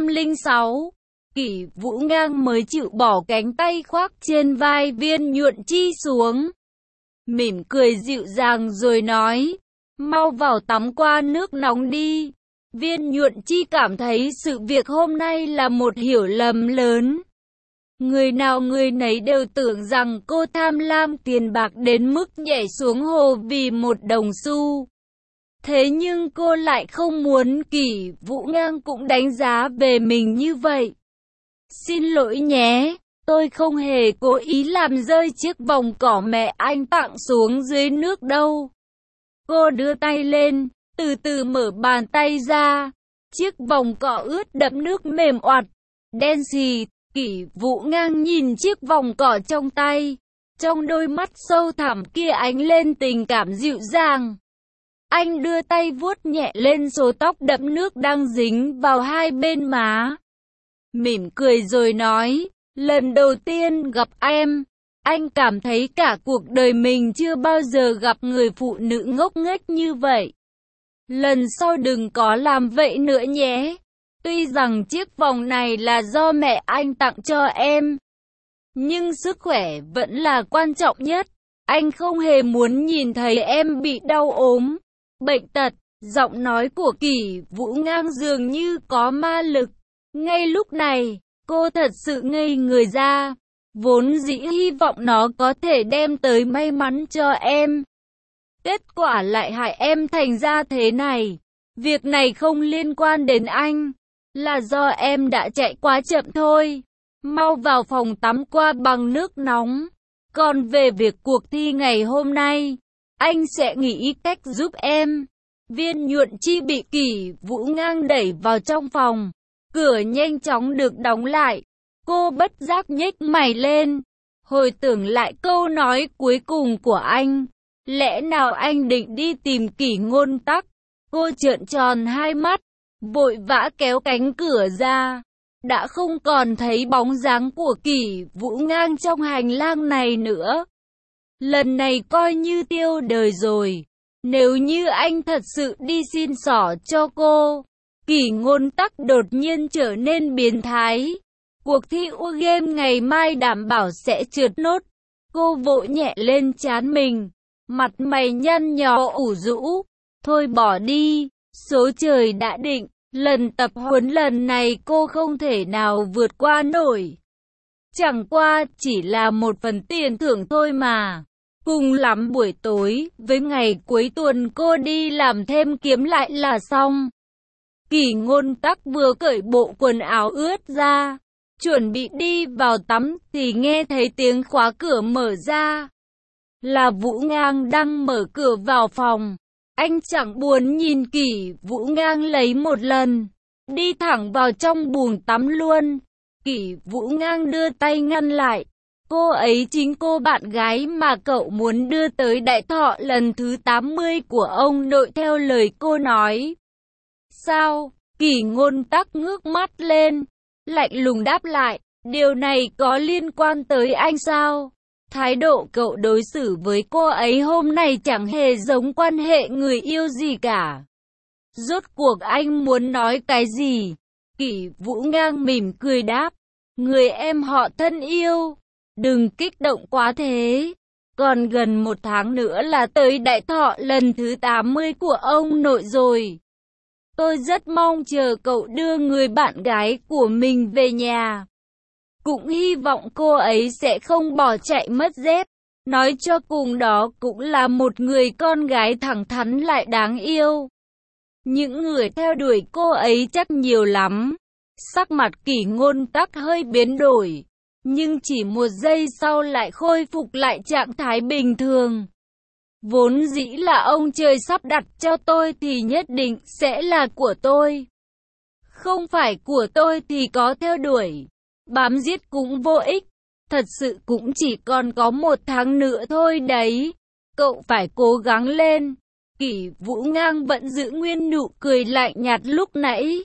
306. Kỷ Vũ Ngang mới chịu bỏ cánh tay khoác trên vai Viên Nhuận Chi xuống. Mỉm cười dịu dàng rồi nói, mau vào tắm qua nước nóng đi. Viên Nhuận Chi cảm thấy sự việc hôm nay là một hiểu lầm lớn. Người nào người nấy đều tưởng rằng cô tham lam tiền bạc đến mức nhảy xuống hồ vì một đồng xu. Thế nhưng cô lại không muốn Kỷ Vũ Ngang cũng đánh giá về mình như vậy. Xin lỗi nhé, tôi không hề cố ý làm rơi chiếc vòng cỏ mẹ anh tặng xuống dưới nước đâu. Cô đưa tay lên, từ từ mở bàn tay ra. Chiếc vòng cỏ ướt đẫm nước mềm oặt, đen xì. Kỷ Vũ Ngang nhìn chiếc vòng cỏ trong tay. Trong đôi mắt sâu thẳm kia ánh lên tình cảm dịu dàng. Anh đưa tay vuốt nhẹ lên số tóc đẫm nước đang dính vào hai bên má. mỉm cười rồi nói, lần đầu tiên gặp em, anh cảm thấy cả cuộc đời mình chưa bao giờ gặp người phụ nữ ngốc nghếch như vậy. Lần sau đừng có làm vậy nữa nhé. Tuy rằng chiếc vòng này là do mẹ anh tặng cho em, nhưng sức khỏe vẫn là quan trọng nhất. Anh không hề muốn nhìn thấy em bị đau ốm, bệnh tật. Giọng nói của Kỷ Vũ Ngang dường như có ma lực. Ngay lúc này, cô thật sự ngây người ra. Vốn dĩ hy vọng nó có thể đem tới may mắn cho em. Kết quả lại hại em thành ra thế này. Việc này không liên quan đến anh, là do em đã chạy quá chậm thôi. Mau vào phòng tắm qua bằng nước nóng. Còn về việc cuộc thi ngày hôm nay, anh sẽ nghĩ cách giúp em. Viên Nhuận Chi bị Kỷ Vũ Ngang đẩy vào trong phòng. Cửa nhanh chóng được đóng lại. Cô bất giác nhếch mày lên, hồi tưởng lại câu nói cuối cùng của anh. Lẽ nào anh định đi tìm Kỷ Ngôn Tắc? Cô trợn tròn hai mắt, vội vã kéo cánh cửa ra. Đã không còn thấy bóng dáng của Kỷ Vũ Ngang trong hành lang này nữa. Lần này coi như tiêu đời rồi. Nếu như anh thật sự đi xin xỏ cho cô. Kỷ Ngôn Tắc đột nhiên trở nên biến thái. Cuộc thi game ngày mai đảm bảo sẽ trượt nốt. Cô vỗ nhẹ lên trán mình, mặt mày nhăn nhó ủ rũ. Thôi bỏ đi, số trời đã định, lần tập huấn lần này cô không thể nào vượt qua nổi. Chẳng qua chỉ là một phần tiền thưởng thôi mà. Cùng lắm buổi tối, với ngày cuối tuần cô đi làm thêm kiếm lại là xong. Kỷ Ngôn Tắc vừa cởi bộ quần áo ướt ra, chuẩn bị đi vào tắm thì nghe thấy tiếng khóa cửa mở ra. Là Vũ Ngang đang mở cửa vào phòng. Anh chẳng buồn nhìn Kỷ Vũ Ngang lấy một lần, đi thẳng vào trong buồng tắm luôn. Kỷ Vũ Ngang đưa tay ngăn lại. Cô ấy chính cô bạn gái mà cậu muốn đưa tới đại thọ lần thứ 80 của ông nội theo lời cô nói. Sao? Kỷ Ngôn Tắc ngước mắt lên, lạnh lùng đáp lại, điều này có liên quan tới anh sao? Thái độ cậu đối xử với cô ấy hôm nay chẳng hề giống quan hệ người yêu gì cả. Rốt cuộc anh muốn nói cái gì? Kỷ Vũ Ngang mỉm cười đáp, người em họ thân yêu, đừng kích động quá thế. Còn gần một tháng nữa là tới đại thọ lần thứ 80 của ông nội rồi. Tôi rất mong chờ cậu đưa người bạn gái của mình về nhà. Cũng hy vọng cô ấy sẽ không bỏ chạy mất dép. Nói cho cùng đó cũng là một người con gái thẳng thắn lại đáng yêu. Những người theo đuổi cô ấy chắc nhiều lắm. Sắc mặt Kỷ Ngôn Tắc hơi biến đổi, nhưng chỉ một giây sau lại khôi phục lại trạng thái bình thường. Vốn dĩ là ông trời sắp đặt cho tôi thì nhất định sẽ là của tôi. Không phải của tôi thì có theo đuổi, bám giết cũng vô ích. Thật sự cũng chỉ còn có một tháng nữa thôi đấy. Cậu phải cố gắng lên. Kỷ Vũ Ngang vẫn giữ nguyên nụ cười lạnh nhạt lúc nãy,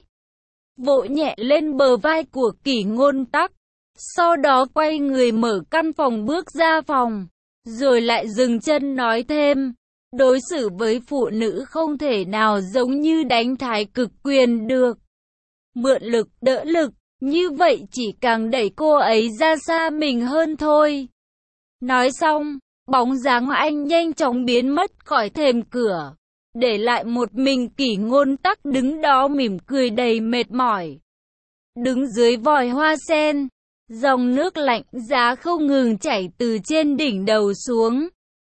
vỗ nhẹ lên bờ vai của Kỷ Ngôn Tắc. Sau đó quay người mở căn phòng bước ra phòng, rồi lại dừng chân nói thêm, đối xử với phụ nữ không thể nào giống như đánh thái cực quyền được. Mượn lực đỡ lực, như vậy chỉ càng đẩy cô ấy ra xa mình hơn thôi. Nói xong, bóng dáng anh nhanh chóng biến mất khỏi thềm cửa, để lại một mình Kỷ Ngôn Tắc đứng đó mỉm cười đầy mệt mỏi. Đứng dưới vòi hoa sen, dòng nước lạnh giá không ngừng chảy từ trên đỉnh đầu xuống.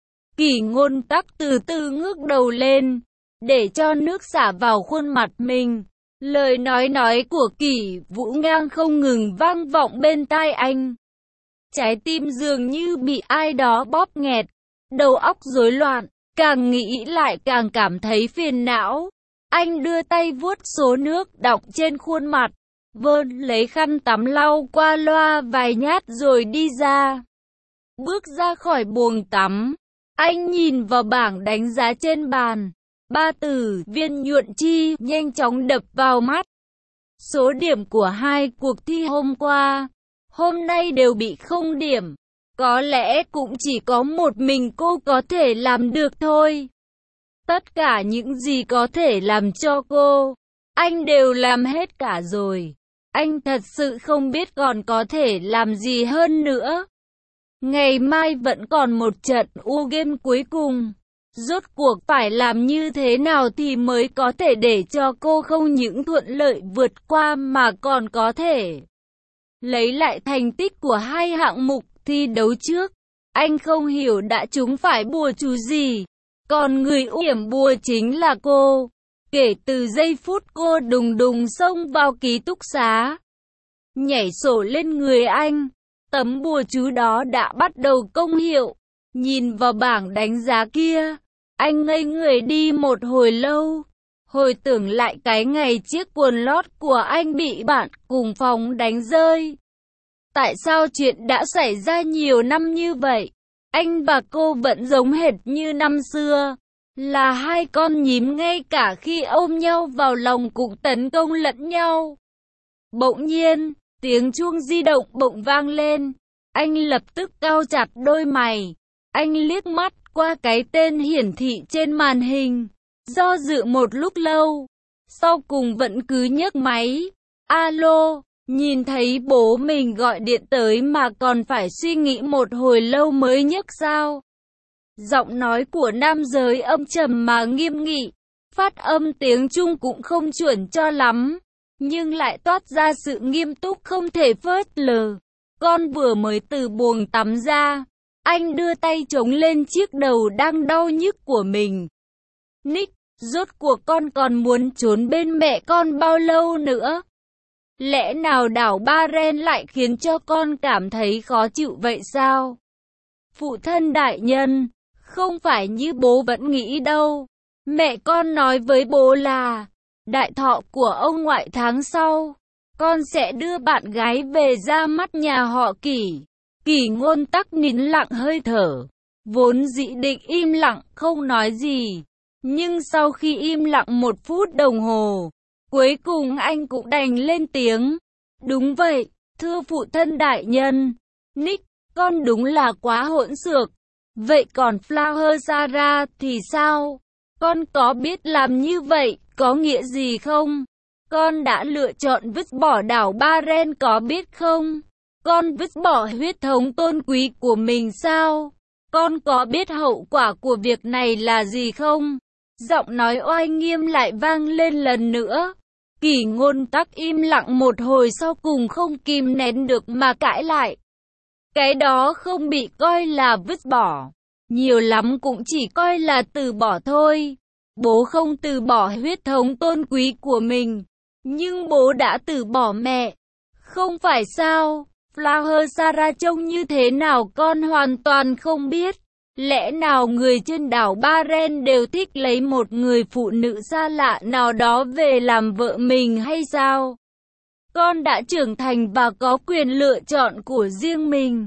Kỷ Ngôn Tắc từ từ ngước đầu lên, để cho nước xả vào khuôn mặt mình. Lời nói của Kỷ Vũ Ngang không ngừng vang vọng bên tai anh. Trái tim dường như bị ai đó bóp nghẹt, đầu óc rối loạn, càng nghĩ lại càng cảm thấy phiền não. Anh đưa tay vuốt số nước đọng trên khuôn mặt, vơn lấy khăn tắm lau qua loa vài nhát rồi đi ra. Bước ra khỏi buồng tắm, anh nhìn vào bảng đánh giá trên bàn. Ba từ Viên Nhuận Chi nhanh chóng đập vào mắt. Số điểm của hai cuộc thi hôm qua, hôm nay đều bị không điểm. Có lẽ cũng chỉ có một mình cô có thể làm được thôi. Tất cả những gì có thể làm cho cô, anh đều làm hết cả rồi. Anh thật sự không biết còn có thể làm gì hơn nữa. Ngày mai vẫn còn một trận U-Game cuối cùng. Rốt cuộc phải làm như thế nào thì mới có thể để cho cô không những thuận lợi vượt qua mà còn có thể lấy lại thành tích của hai hạng mục thi đấu trước. Anh không hiểu đã trúng phải bùa chú gì. Còn người điểm bùa chính là cô. Kể từ giây phút cô đùng đùng xông vào ký túc xá, nhảy sổ lên người anh, tấm bùa chú đó đã bắt đầu công hiệu. Nhìn vào bảng đánh giá kia, anh ngây người đi một hồi lâu, hồi tưởng lại cái ngày chiếc quần lót của anh bị bạn cùng phòng đánh rơi. Tại sao chuyện đã xảy ra nhiều năm như vậy? Anh và cô vẫn giống hệt như năm xưa, là hai con nhím, ngay cả khi ôm nhau vào lòng cũng tấn công lẫn nhau. Bỗng nhiên, tiếng chuông di động bỗng vang lên. Anh lập tức cau chặt đôi mày. Anh liếc mắt qua cái tên hiển thị trên màn hình, do dự một lúc lâu, sau cùng vẫn cứ nhấc máy. Alo, nhìn thấy bố mình gọi điện tới mà còn phải suy nghĩ một hồi lâu mới nhấc sao? Giọng nói của nam giới âm trầm mà nghiêm nghị, phát âm tiếng Trung cũng không chuẩn cho lắm, nhưng lại toát ra sự nghiêm túc không thể phớt lờ. Con vừa mới từ buồng tắm ra. Anh đưa tay chống lên chiếc đầu đang đau nhức của mình. Nick, rốt cuộc con còn muốn trốn bên mẹ con bao lâu nữa? Lẽ nào đảo Bahrain lại khiến cho con cảm thấy khó chịu vậy sao? Phụ thân đại nhân, không phải như bố vẫn nghĩ đâu. Mẹ con nói với bố là, đại thọ của ông ngoại tháng sau, con sẽ đưa bạn gái về ra mắt nhà họ Kỷ. Kỷ Ngôn Tắc nín lặng hơi thở, vốn dĩ định im lặng không nói gì, nhưng sau khi im lặng 1 phút đồng hồ, cuối cùng anh cũng đành lên tiếng. Đúng vậy, thưa phụ thân đại nhân. Nick, con đúng là quá hỗn xược. Vậy còn Flower Sarah thì sao? Con có biết làm như vậy có nghĩa gì không? Con đã lựa chọn vứt bỏ đảo Bahrain có biết không? Con vứt bỏ huyết thống tôn quý của mình sao? Con có biết hậu quả của việc này là gì không? Giọng nói oai nghiêm lại vang lên lần nữa. Kỷ Ngôn Tắc im lặng một hồi sau cùng không kìm nén được mà cãi lại. Cái đó không bị coi là vứt bỏ. Nhiều lắm cũng chỉ coi là từ bỏ thôi. Bố không từ bỏ huyết thống tôn quý của mình, nhưng bố đã từ bỏ mẹ. Không phải sao? Flower Sarah trông như thế nào con hoàn toàn không biết. Lẽ nào người trên đảo Bahrain đều thích lấy một người phụ nữ xa lạ nào đó về làm vợ mình hay sao? Con đã trưởng thành và có quyền lựa chọn của riêng mình.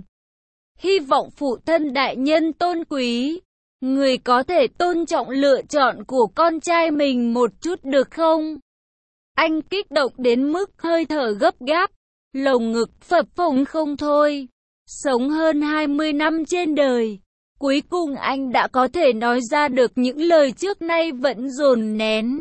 Hy vọng phụ thân đại nhân tôn quý, người có thể tôn trọng lựa chọn của con trai mình một chút được không? Anh kích động đến mức hơi thở gấp gáp, lồng ngực phập phồng không thôi. Sống hơn 20 năm trên đời, cuối cùng anh đã có thể nói ra được những lời trước nay vẫn dồn nén.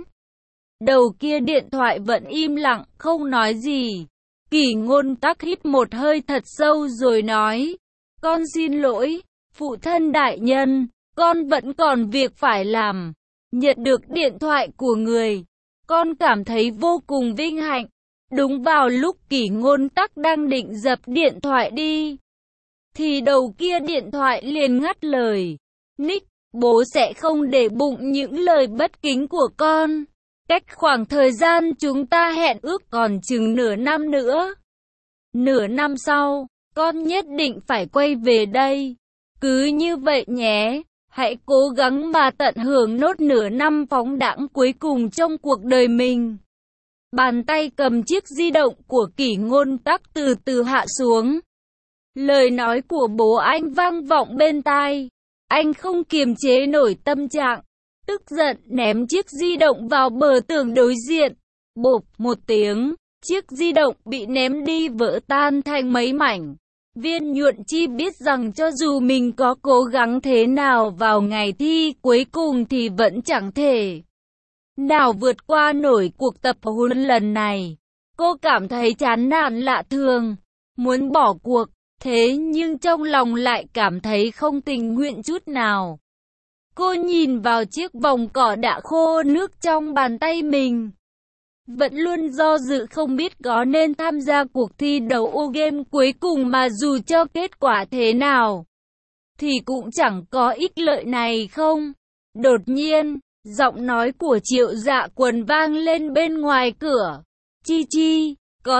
Đầu kia điện thoại vẫn im lặng, không nói gì. Kỷ Ngôn Tắc hít một hơi thật sâu rồi nói, con xin lỗi, phụ thân đại nhân, con vẫn còn việc phải làm. Nhận được điện thoại của người, con cảm thấy vô cùng vinh hạnh. Đúng vào lúc Kỷ Ngôn Tắc đang định dập điện thoại đi, thì đầu kia điện thoại liền ngắt lời. Nick, bố sẽ không để bụng những lời bất kính của con. Cách khoảng thời gian chúng ta hẹn ước còn chừng nửa năm nữa. Nửa năm sau, con nhất định phải quay về đây. Cứ như vậy nhé, hãy cố gắng mà tận hưởng nốt nửa năm phóng đãng cuối cùng trong cuộc đời mình. Bàn tay cầm chiếc di động của Kỷ Ngôn Tắc từ từ hạ xuống. Lời nói của bố anh vang vọng bên tai. Anh không kiềm chế nổi tâm trạng, tức giận ném chiếc di động vào bờ tường đối diện. Bộp một tiếng, Chiếc di động bị ném đi vỡ tan thành mấy mảnh. Viên Nhuận Chi biết rằng cho dù mình có cố gắng thế nào vào ngày thi cuối cùng thì vẫn chẳng thể nào vượt qua nổi cuộc tập huấn lần này. Cô cảm thấy chán nản lạ thường, muốn bỏ cuộc, thế nhưng trong lòng lại cảm thấy không tình nguyện chút nào. Cô nhìn vào chiếc vòng cỏ đã khô nước trong bàn tay mình. Vẫn luôn do dự không biết có nên tham gia cuộc thi đấu ô game cuối cùng mà dù cho kết quả thế nào thì cũng chẳng có ích lợi này không. Đột nhiên, giọng nói của Triệu Dạ Quần vang lên bên ngoài cửa. Chi Chi, có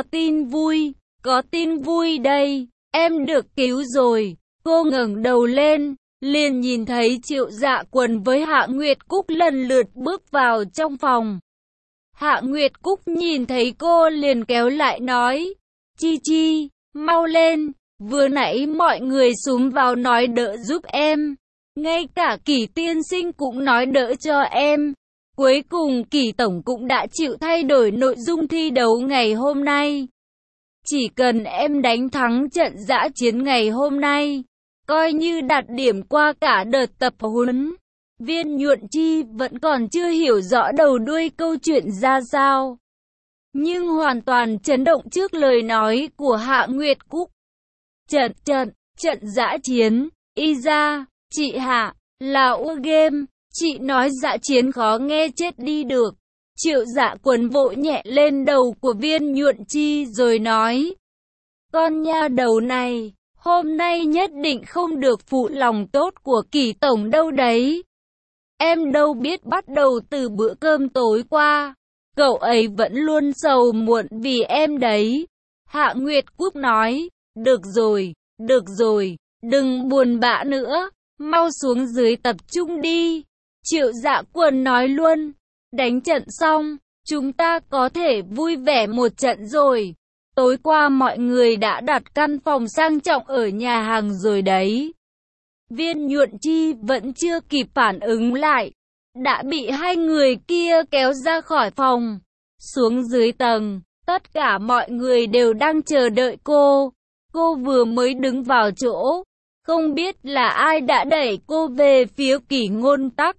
tin vui đây, em được cứu rồi. Cô ngẩng đầu lên, liền nhìn thấy Triệu Dạ Quần với Hạ Nguyệt Cúc lần lượt bước vào trong phòng. Hạ Nguyệt Cúc nhìn thấy cô liền kéo lại nói, Chi Chi, mau lên, vừa nãy mọi người xúm vào nói đỡ giúp em. Ngay cả Kỷ tiên sinh cũng nói đỡ cho em. Cuối cùng Kỷ tổng cũng đã chịu thay đổi nội dung thi đấu ngày hôm nay. Chỉ cần em đánh thắng trận dã chiến ngày hôm nay, coi như đạt điểm qua cả đợt tập huấn. Viên Nhuận Chi vẫn còn chưa hiểu rõ đầu đuôi câu chuyện ra sao, nhưng hoàn toàn chấn động trước lời nói của Hạ Nguyệt Cúc. Trận dã chiến, y ra, chị Hạ, là ua game, chị nói dã chiến khó nghe chết đi được. Triệu Dạ Quần vỗ nhẹ lên đầu của Viên Nhuận Chi rồi nói, con nha đầu này, hôm nay nhất định không được phụ lòng tốt của Kỷ tổng đâu đấy. Em đâu biết bắt đầu từ bữa cơm tối qua, cậu ấy vẫn luôn sầu muộn vì em đấy. Hạ Nguyệt Cúc nói, được rồi, đừng buồn bã nữa, mau xuống dưới tập trung đi. Triệu Dạ Quần nói luôn, đánh trận xong, chúng ta có thể vui vẻ một trận rồi. Tối qua mọi người đã đặt căn phòng sang trọng ở nhà hàng rồi đấy. Viên Nhuận Chi vẫn chưa kịp phản ứng lại, đã bị hai người kia kéo ra khỏi phòng. Xuống dưới tầng, tất cả mọi người đều đang chờ đợi cô. Cô vừa mới đứng vào chỗ, không biết là ai đã đẩy cô về phía Kỷ Ngôn Tắc.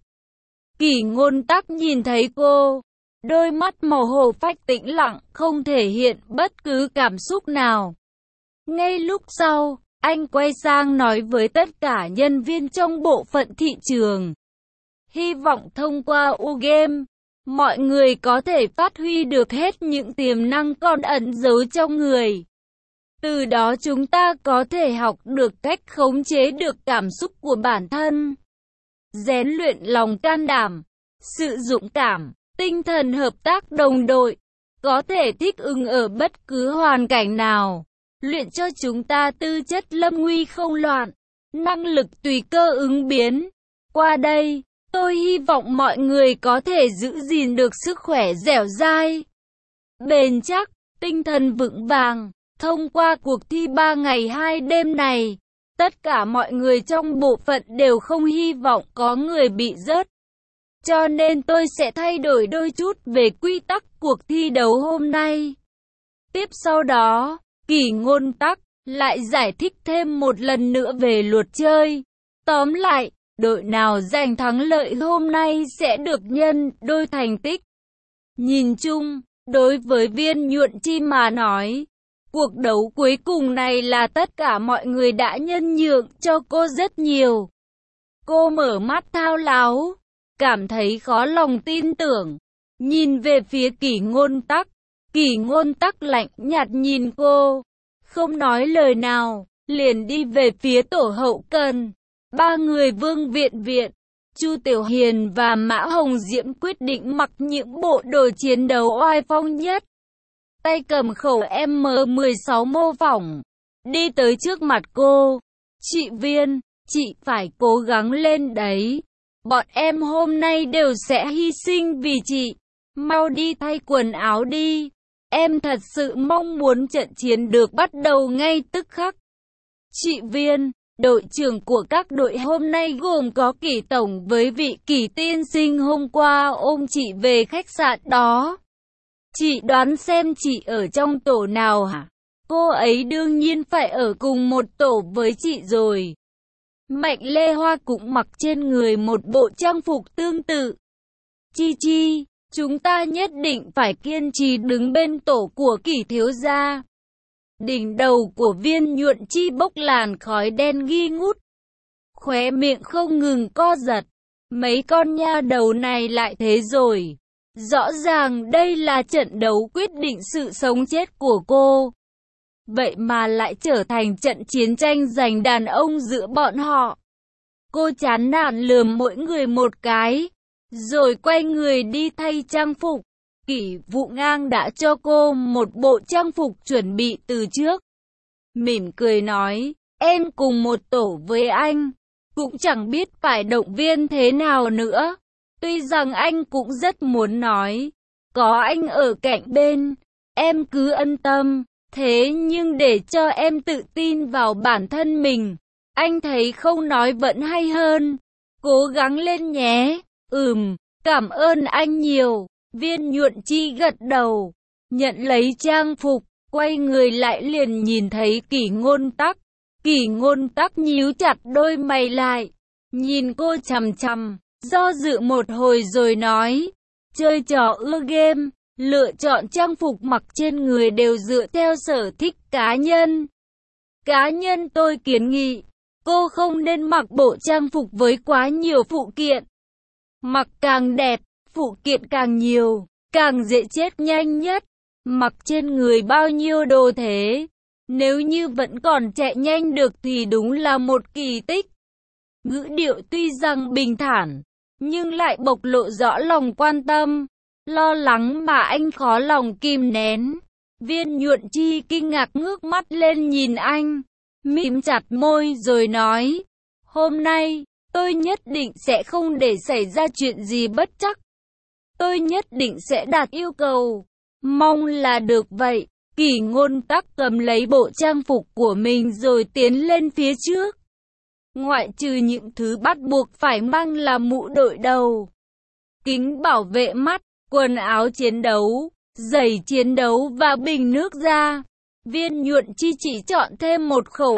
Kỷ Ngôn Tắc nhìn thấy cô, đôi mắt màu hồ phách tĩnh lặng, không thể hiện bất cứ cảm xúc nào. Ngay lúc sau, anh quay sang nói với tất cả nhân viên trong bộ phận thị trường. Hy vọng thông qua U-Game, mọi người có thể phát huy được hết những tiềm năng còn ẩn giấu trong người. Từ đó chúng ta có thể học được cách khống chế được cảm xúc của bản thân, rèn luyện lòng can đảm, sự dũng cảm, tinh thần hợp tác đồng đội, có thể thích ứng ở bất cứ hoàn cảnh nào, luyện cho chúng ta tư chất lâm nguy không loạn, năng lực tùy cơ ứng biến. Qua đây, tôi hy vọng mọi người có thể giữ gìn được sức khỏe dẻo dai, bền chắc, tinh thần vững vàng. Thông qua cuộc thi 3 ngày 2 đêm này, tất cả mọi người trong bộ phận đều không hy vọng có người bị rớt. Cho nên tôi sẽ thay đổi đôi chút về quy tắc cuộc thi đấu hôm nay. Tiếp sau đó, Kỷ Ngôn Tắc lại giải thích thêm một lần nữa về luật chơi. Tóm lại, đội nào giành thắng lợi hôm nay sẽ được nhân đôi thành tích. Nhìn chung, đối với Viên Nhuận Chi mà nói, cuộc đấu cuối cùng này là tất cả mọi người đã nhân nhượng cho cô rất nhiều. Cô mở mắt thao láo, cảm thấy khó lòng tin tưởng, nhìn về phía Kỷ Ngôn Tắc. Kỷ Ngôn Tắc lạnh nhạt nhìn cô, không nói lời nào, liền đi về phía tổ hậu cần. Ba người Vương Viện Viện, Chu Tiểu Hiền và Mã Hồng Diễm quyết định mặc những bộ đồ chiến đấu oai phong nhất, tay cầm khẩu M16 mô phỏng, đi tới trước mặt cô. Chị Viên, chị phải cố gắng lên đấy. Bọn em hôm nay đều sẽ hy sinh vì chị. Mau đi thay quần áo đi. Em thật sự mong muốn trận chiến được bắt đầu ngay tức khắc. Chị Viên, đội trưởng của các đội hôm nay gồm có Kỷ tổng với vị Kỷ tiên sinh hôm qua ôm chị về khách sạn đó. Chị đoán xem chị ở trong tổ nào hả? Cô ấy đương nhiên phải ở cùng một tổ với chị rồi. Mạnh Lê Hoa cũng mặc trên người một bộ trang phục tương tự. Chi Chi, chúng ta nhất định phải kiên trì đứng bên tổ của Kỷ thiếu gia. Đỉnh đầu của Viên Nhuận Chi bốc làn khói đen nghi ngút. Khóe miệng không ngừng co giật. Mấy con nha đầu này lại thế rồi. Rõ ràng đây là trận đấu quyết định sự sống chết của cô. Vậy mà lại trở thành trận chiến tranh giành đàn ông giữa bọn họ. Cô chán nản lườm mỗi người một cái, rồi quay người đi thay trang phục. Kỷ Vụ Ngang đã cho cô một bộ trang phục chuẩn bị từ trước. Mỉm cười nói, em cùng một tổ với anh, cũng chẳng biết phải động viên thế nào nữa. Tuy rằng anh cũng rất muốn nói, có anh ở cạnh bên, em cứ yên tâm. Thế nhưng để cho em tự tin vào bản thân mình, anh thấy không nói vẫn hay hơn. Cố gắng lên nhé. Cảm ơn anh nhiều. Viên Nhuận Chi gật đầu, nhận lấy trang phục, quay người lại liền nhìn thấy Kỷ Ngôn Tắc. Kỷ Ngôn Tắc nhíu chặt đôi mày lại, nhìn cô chằm chằm, do dự một hồi rồi nói, chơi trò ưa game. Lựa chọn trang phục mặc trên người đều dựa theo sở thích cá nhân. Cá nhân tôi kiến nghị, cô không nên mặc bộ trang phục với quá nhiều phụ kiện. Mặc càng đẹp, phụ kiện càng nhiều, càng dễ chết nhanh nhất. Mặc trên người bao nhiêu đồ thế? Nếu như vẫn còn chạy nhanh được thì đúng là một kỳ tích. Ngữ điệu tuy rằng bình thản, nhưng lại bộc lộ rõ lòng quan tâm. Lo lắng mà anh khó lòng kìm nén. Viên Nhuận Chi kinh ngạc ngước mắt lên nhìn anh, mím chặt môi rồi nói, hôm nay, tôi nhất định sẽ không để xảy ra chuyện gì bất trắc. Tôi nhất định sẽ đạt yêu cầu. Mong là được vậy. Kỷ Ngôn Tắc cầm lấy bộ trang phục của mình rồi tiến lên phía trước. Ngoại trừ những thứ bắt buộc phải mang là mũ đội đầu, kính bảo vệ mắt, quần áo chiến đấu, giày chiến đấu và bình nước ra, Viên Nhuận Chi chỉ chọn thêm một khẩu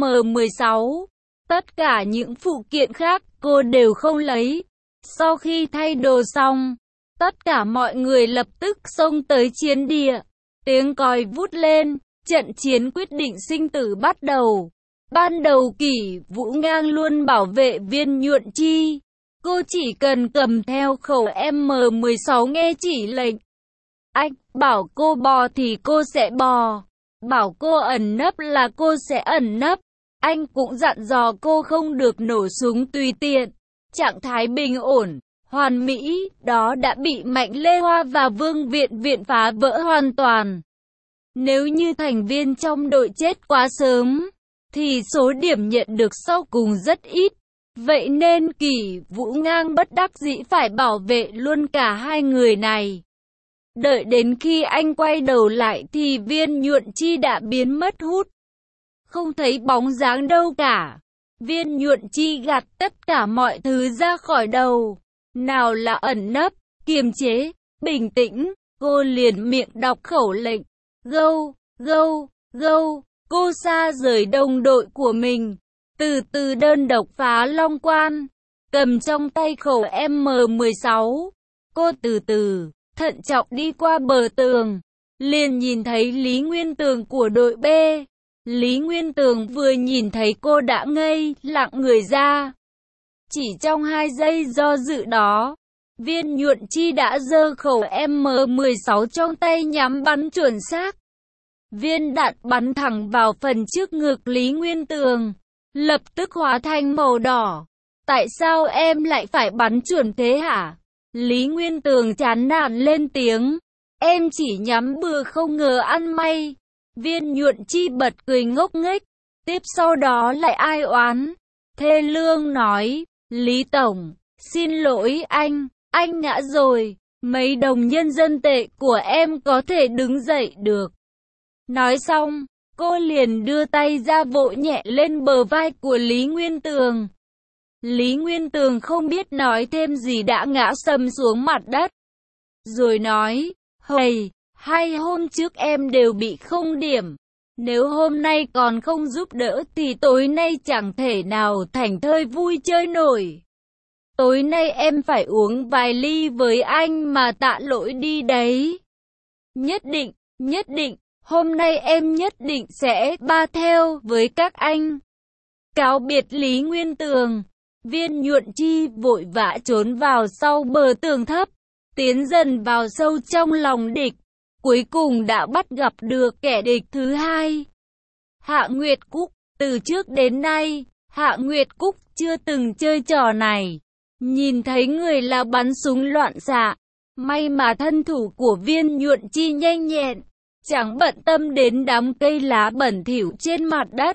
M16. Tất cả những phụ kiện khác cô đều không lấy. Sau khi thay đồ xong, tất cả mọi người lập tức xông tới chiến địa. Tiếng còi vút lên, trận chiến quyết định sinh tử bắt đầu. Ban đầu Kỷ Vũ Ngang luôn bảo vệ Viên Nhuận Chi. Cô chỉ cần cầm theo khẩu M16 nghe chỉ lệnh. Anh bảo cô bò thì cô sẽ bò. Bảo cô ẩn nấp là cô sẽ ẩn nấp. Anh cũng dặn dò cô không được nổ súng tùy tiện. Trạng thái bình ổn, hoàn mỹ, đó đã bị Mạnh Lê Hoa và Vương Viện phá vỡ hoàn toàn. Nếu như thành viên trong đội chết quá sớm, thì số điểm nhận được sau cùng rất ít. Vậy nên Kỷ Vũ Ngang bất đắc dĩ phải bảo vệ luôn cả hai người này. Đợi đến khi anh quay đầu lại thì Viên Nhuận Chi đã biến mất hút. Không thấy bóng dáng đâu cả. Viên Nhuận Chi gạt tất cả mọi thứ ra khỏi đầu. Nào là ẩn nấp, kiềm chế, bình tĩnh. Cô liền miệng đọc khẩu lệnh. Go, go, go. Cô xa rời đồng đội của mình. Từ từ đơn độc phá Long Quan. Cầm trong tay khẩu M16. Cô từ từ, thận trọng đi qua bờ tường. Liền nhìn thấy Lý Nguyên Tường của đội B. Lý Nguyên Tường vừa nhìn thấy cô đã ngây, lặng người ra. Chỉ trong 2 giây do dự đó, Viên Nhuận Chi đã giơ khẩu M16 trong tay nhắm bắn chuẩn xác. Viên đạn bắn thẳng vào phần trước ngực Lý Nguyên Tường, lập tức hóa thành màu đỏ. Tại sao em lại phải bắn chuẩn thế hả? Lý Nguyên Tường chán nản lên tiếng. Em chỉ nhắm bừa không ngờ ăn may. Viên Nhuận Chi bật cười ngốc nghếch. Tiếp sau đó lại ai oán. Thê lương nói, Lý Tổng, xin lỗi anh ngã rồi. Mấy đồng nhân dân tệ của em có thể đứng dậy được. Nói xong, cô liền đưa tay ra vỗ nhẹ lên bờ vai của Lý Nguyên Tường. Lý Nguyên Tường không biết nói thêm gì đã ngã sầm xuống mặt đất. Rồi nói, 2 hôm trước em đều bị 0 điểm. Nếu hôm nay còn không giúp đỡ thì tối nay chẳng thể nào thảnh thơi vui chơi nổi. Tối nay em phải uống vài ly với anh mà tạ lỗi đi đấy. Nhất định, hôm nay em nhất định sẽ ba theo với các anh. Cáo biệt Lý Nguyên Tường, Viên Nhuận Chi vội vã trốn vào sau bờ tường thấp, tiến dần vào sâu trong lòng địch. Cuối cùng đã bắt gặp được kẻ địch thứ hai. Hạ Nguyệt Cúc, từ trước đến nay, Hạ Nguyệt Cúc chưa từng chơi trò này. Nhìn thấy người là bắn súng loạn xạ. May mà thân thủ của Viên Nhuận Chi nhanh nhẹn, chẳng bận tâm đến đám cây lá bẩn thỉu trên mặt đất.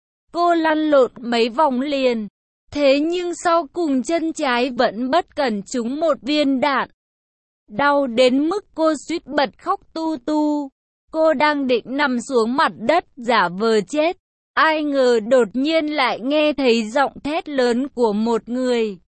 Cô lăn lộn mấy vòng liền, thế nhưng sau cùng chân trái vẫn bất cẩn trúng một viên đạn. Đau đến mức cô suýt bật khóc tu tu. Cô đang định nằm xuống mặt đất giả vờ chết. Ai ngờ đột nhiên lại nghe thấy giọng thét lớn của một người.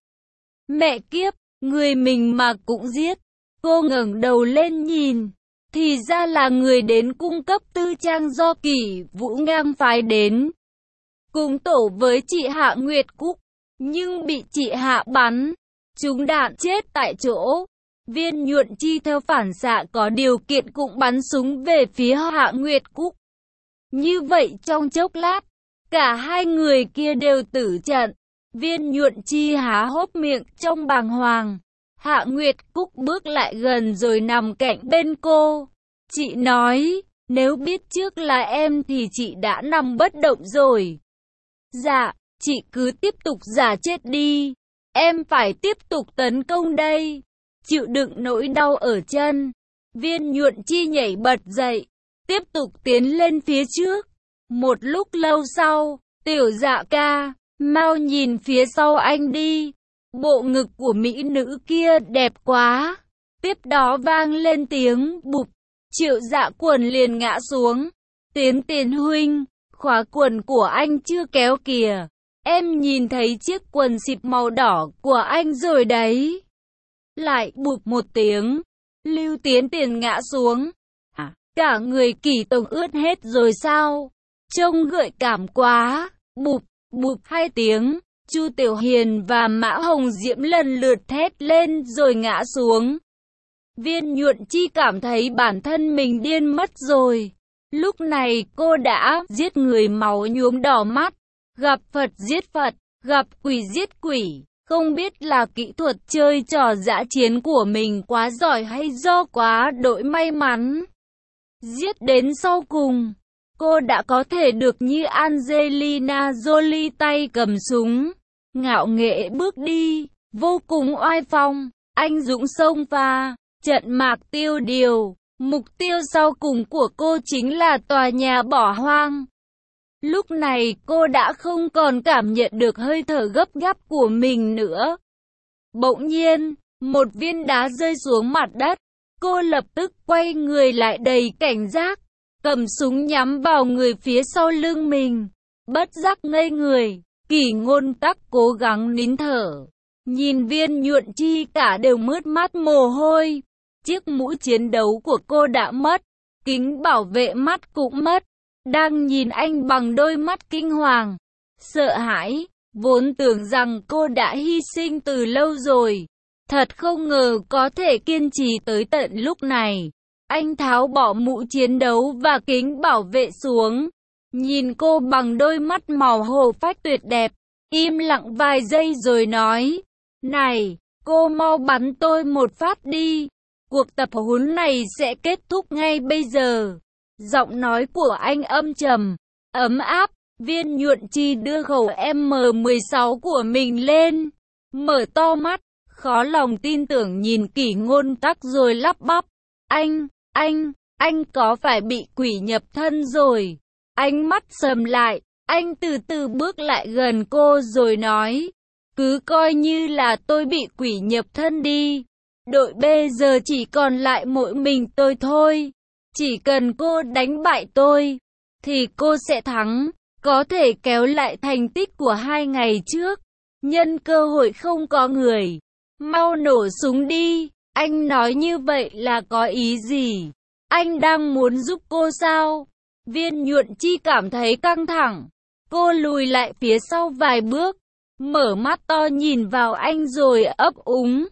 Mẹ kiếp, người mình mà cũng giết. Cô ngẩng đầu lên nhìn. Thì ra là người đến cung cấp tư trang do Kỷ Vũ ngang phái đến. Cùng tổ với chị Hạ Nguyệt Cúc. Nhưng bị chị Hạ bắn. Trúng đạn chết tại chỗ. Viên Nhuận Chi theo phản xạ có điều kiện cũng bắn súng về phía Hạ Nguyệt Cúc. Như vậy trong chốc lát, cả hai người kia đều tử trận. Viên Nhuận Chi há hốc miệng trong bàng hoàng. Hạ Nguyệt Cúc bước lại gần rồi nằm cạnh bên cô. Chị nói, nếu biết trước là em thì chị đã nằm bất động rồi. Dạ, chị cứ tiếp tục giả chết đi. Em phải tiếp tục tấn công đây. Chịu đựng nỗi đau ở chân. Viên Nhuận Chi nhảy bật dậy, tiếp tục tiến lên phía trước. Một lúc lâu sau, Tiểu Dạ ca, mau nhìn phía sau anh đi. Bộ ngực của mỹ nữ kia đẹp quá. Tiếp đó vang lên tiếng bụp. Triệu Dạ quần liền ngã xuống. Tiền huynh, khóa quần của anh chưa kéo kìa. Em nhìn thấy chiếc quần xịp màu đỏ của anh rồi đấy. Lại bụp một tiếng. Lưu Tiền ngã xuống. Cả người Kỳ Tổng ướt hết rồi sao? Trông gợi cảm quá. Bụp, bụp 2 tiếng. Chu Tiểu Hiền và Mã Hồng Diễm lần lượt thét lên rồi ngã xuống. Viên Nhuận Chi cảm thấy bản thân mình điên mất rồi. Lúc này cô đã giết người máu nhuốm đỏ mắt. Gặp Phật giết Phật, gặp quỷ giết quỷ. Không biết là kỹ thuật chơi trò dã chiến của mình quá giỏi hay do quá đỗi may mắn. Giết đến sau cùng, cô đã có thể được như Angelina Jolie tay cầm súng, ngạo nghễ bước đi, vô cùng oai phong, anh dũng xông pha, trận mạc tiêu điều. Mục tiêu sau cùng của cô chính là tòa nhà bỏ hoang. Lúc này cô đã không còn cảm nhận được hơi thở gấp gáp của mình nữa. Bỗng nhiên, một viên đá rơi xuống mặt đất. Cô lập tức quay người lại đầy cảnh giác, cầm súng nhắm vào người phía sau lưng mình. Bất giác ngây người, Kỷ Ngôn Tắc cố gắng nín thở. Nhìn Viên Nhuận Chi cả đều mướt mắt mồ hôi. Chiếc mũ chiến đấu của cô đã mất, kính bảo vệ mắt cũng mất. Đang nhìn anh bằng đôi mắt kinh hoàng, sợ hãi, vốn tưởng rằng cô đã hy sinh từ lâu rồi. Thật không ngờ có thể kiên trì tới tận lúc này. Anh tháo bỏ mũ chiến đấu và kính bảo vệ xuống. Nhìn cô bằng đôi mắt màu hồ phách tuyệt đẹp, im lặng vài giây rồi nói. Này, cô mau bắn tôi một phát đi. Cuộc tập huấn này sẽ kết thúc ngay bây giờ. Giọng nói của anh âm trầm, ấm áp. Viên Nhuận Chi đưa khẩu M16 của mình lên, mở to mắt, khó lòng tin tưởng nhìn Kỷ Ngôn Tắc rồi lắp bắp. Anh có phải bị quỷ nhập thân rồi? Ánh mắt sầm lại, anh từ từ bước lại gần cô rồi nói. Cứ coi như là tôi bị quỷ nhập thân đi. Đội B giờ chỉ còn lại mỗi mình tôi thôi. Chỉ cần cô đánh bại tôi, thì cô sẽ thắng, có thể kéo lại thành tích của 2 ngày trước. Nhân cơ hội không có người, mau nổ súng đi. Anh nói như vậy là có ý gì? Anh đang muốn giúp cô sao? Viên Nhuận Chi cảm thấy căng thẳng. Cô lùi lại phía sau vài bước, mở mắt to nhìn vào anh rồi ấp úng.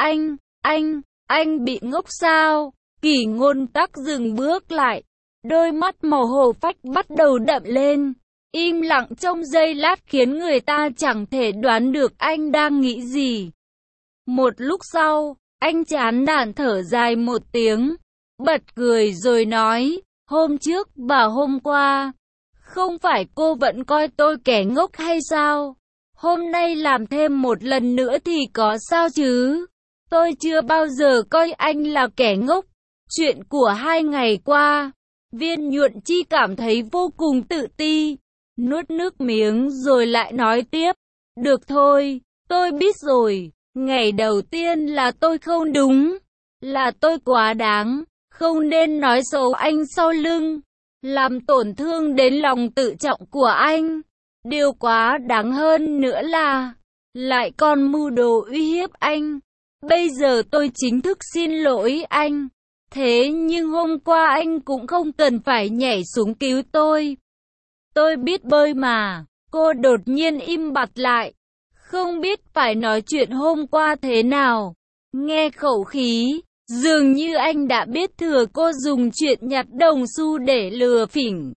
Anh bị ngốc sao? Kỷ Ngôn Tắc dừng bước lại. Đôi mắt màu hồ phách bắt đầu đậm lên. Im lặng trong giây lát khiến người ta chẳng thể đoán được anh đang nghĩ gì. Một lúc sau, anh chán nản thở dài một tiếng, bật cười rồi nói, hôm trước và hôm qua, không phải cô vẫn coi tôi kẻ ngốc hay sao? Hôm nay làm thêm một lần nữa thì có sao chứ? Tôi chưa bao giờ coi anh là kẻ ngốc. Chuyện của 2 ngày qua, Viên Nhuận Chi cảm thấy vô cùng tự ti, nuốt nước miếng rồi lại nói tiếp. Được thôi, tôi biết rồi. Ngày đầu tiên là tôi không đúng, là tôi quá đáng, không nên nói xấu anh sau lưng, làm tổn thương đến lòng tự trọng của anh. Điều quá đáng hơn nữa là, lại còn mưu đồ uy hiếp anh. Bây giờ tôi chính thức xin lỗi anh. Thế nhưng hôm qua anh cũng không cần phải nhảy xuống cứu tôi. Tôi biết bơi mà. Cô đột nhiên im bặt lại, không biết phải nói chuyện hôm qua thế nào. Nghe khẩu khí, dường như anh đã biết thừa cô dùng chuyện nhặt đồng xu để lừa phỉnh.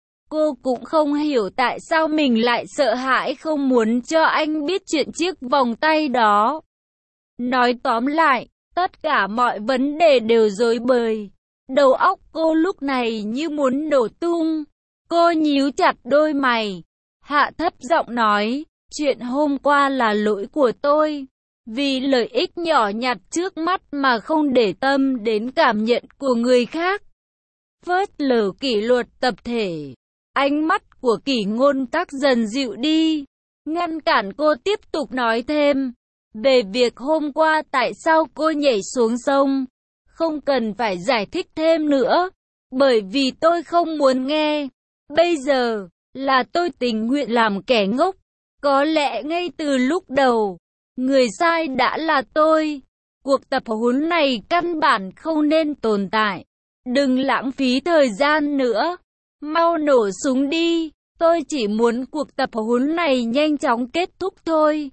Cô cũng không hiểu tại sao mình lại sợ hãi không muốn cho anh biết chuyện chiếc vòng tay đó. Nói tóm lại, tất cả mọi vấn đề đều rối bời. Đầu óc cô lúc này như muốn nổ tung. Cô nhíu chặt đôi mày, hạ thấp giọng nói, chuyện hôm qua là lỗi của tôi. Vì lợi ích nhỏ nhặt trước mắt mà không để tâm đến cảm nhận của người khác. Phớt lờ kỷ luật tập thể. Ánh mắt của Kỷ Ngôn Tắc dần dịu đi, ngăn cản cô tiếp tục nói thêm. Về việc hôm qua tại sao cô nhảy xuống sông, không cần phải giải thích thêm nữa, bởi vì tôi không muốn nghe. Bây giờ, là tôi tình nguyện làm kẻ ngốc. Có lẽ ngay từ lúc đầu, người sai đã là tôi. Cuộc tập huấn này căn bản không nên tồn tại. Đừng lãng phí thời gian nữa. Mau nổ súng đi. Tôi chỉ muốn cuộc tập huấn này nhanh chóng kết thúc thôi.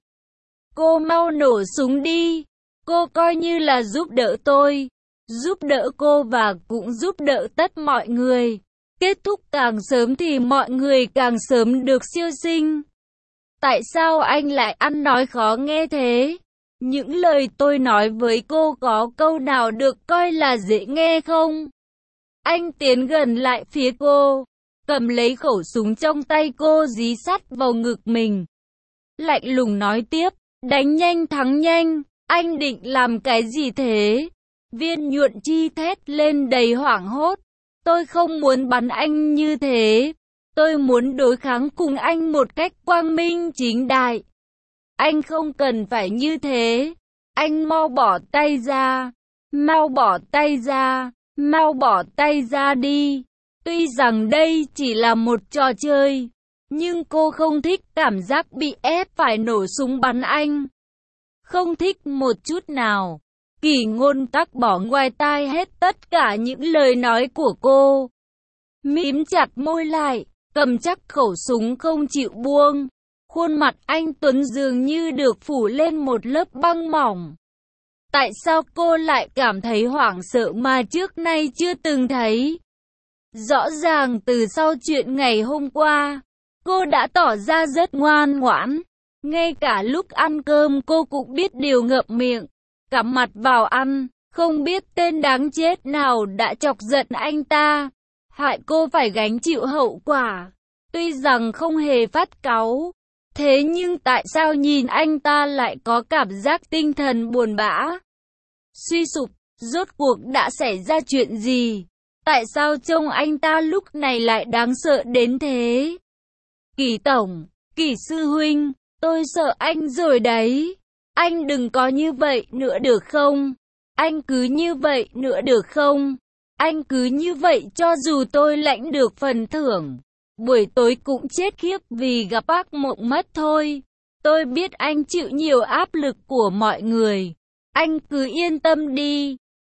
Cô mau nổ súng đi. Cô coi như là giúp đỡ tôi, giúp đỡ cô và cũng giúp đỡ tất mọi người. Kết thúc càng sớm thì mọi người càng sớm được siêu sinh. Tại sao anh lại ăn nói khó nghe thế? Những lời tôi nói với cô có câu nào được coi là dễ nghe không? Anh tiến gần lại phía cô, cầm lấy khẩu súng trong tay cô dí sát vào ngực mình. Lạnh lùng nói tiếp, đánh nhanh thắng nhanh, anh định làm cái gì thế? Viên Nhuận Chi thét lên đầy hoảng hốt. Tôi không muốn bắn anh như thế. Tôi muốn đối kháng cùng anh một cách quang minh chính đại. Anh không cần phải như thế. Anh mau bỏ tay ra. Mau bỏ tay ra. Mau bỏ tay ra đi. Tuy rằng đây chỉ là một trò chơi, nhưng cô không thích cảm giác bị ép phải nổ súng bắn anh. Không thích một chút nào. Kỷ Ngôn Tắc bỏ ngoài tai hết tất cả những lời nói của cô. Mím chặt môi lại, cầm chắc khẩu súng không chịu buông. Khuôn mặt anh Tuấn dường như được phủ lên một lớp băng mỏng. Tại sao cô lại cảm thấy hoảng sợ mà trước nay chưa từng thấy? Rõ ràng từ sau chuyện ngày hôm qua, cô đã tỏ ra rất ngoan ngoãn. Ngay cả lúc ăn cơm cô cũng biết điều ngậm miệng, cắm mặt vào ăn. Không biết tên đáng chết nào đã chọc giận anh ta, hại cô phải gánh chịu hậu quả. Tuy rằng không hề phát cáu, thế nhưng tại sao nhìn anh ta lại có cảm giác tinh thần buồn bã, suy sụp? Rốt cuộc đã xảy ra chuyện gì? Tại sao trông anh ta lúc này lại đáng sợ đến thế? Kỷ tổng, Kỷ sư huynh, tôi sợ anh rồi đấy. Anh đừng có như vậy nữa được không? Anh cứ như vậy nữa được không? Anh cứ như vậy cho dù tôi lãnh được phần thưởng, buổi tối cũng chết khiếp vì gặp ác mộng mất thôi. Tôi biết anh chịu nhiều áp lực của mọi người. Anh cứ yên tâm đi.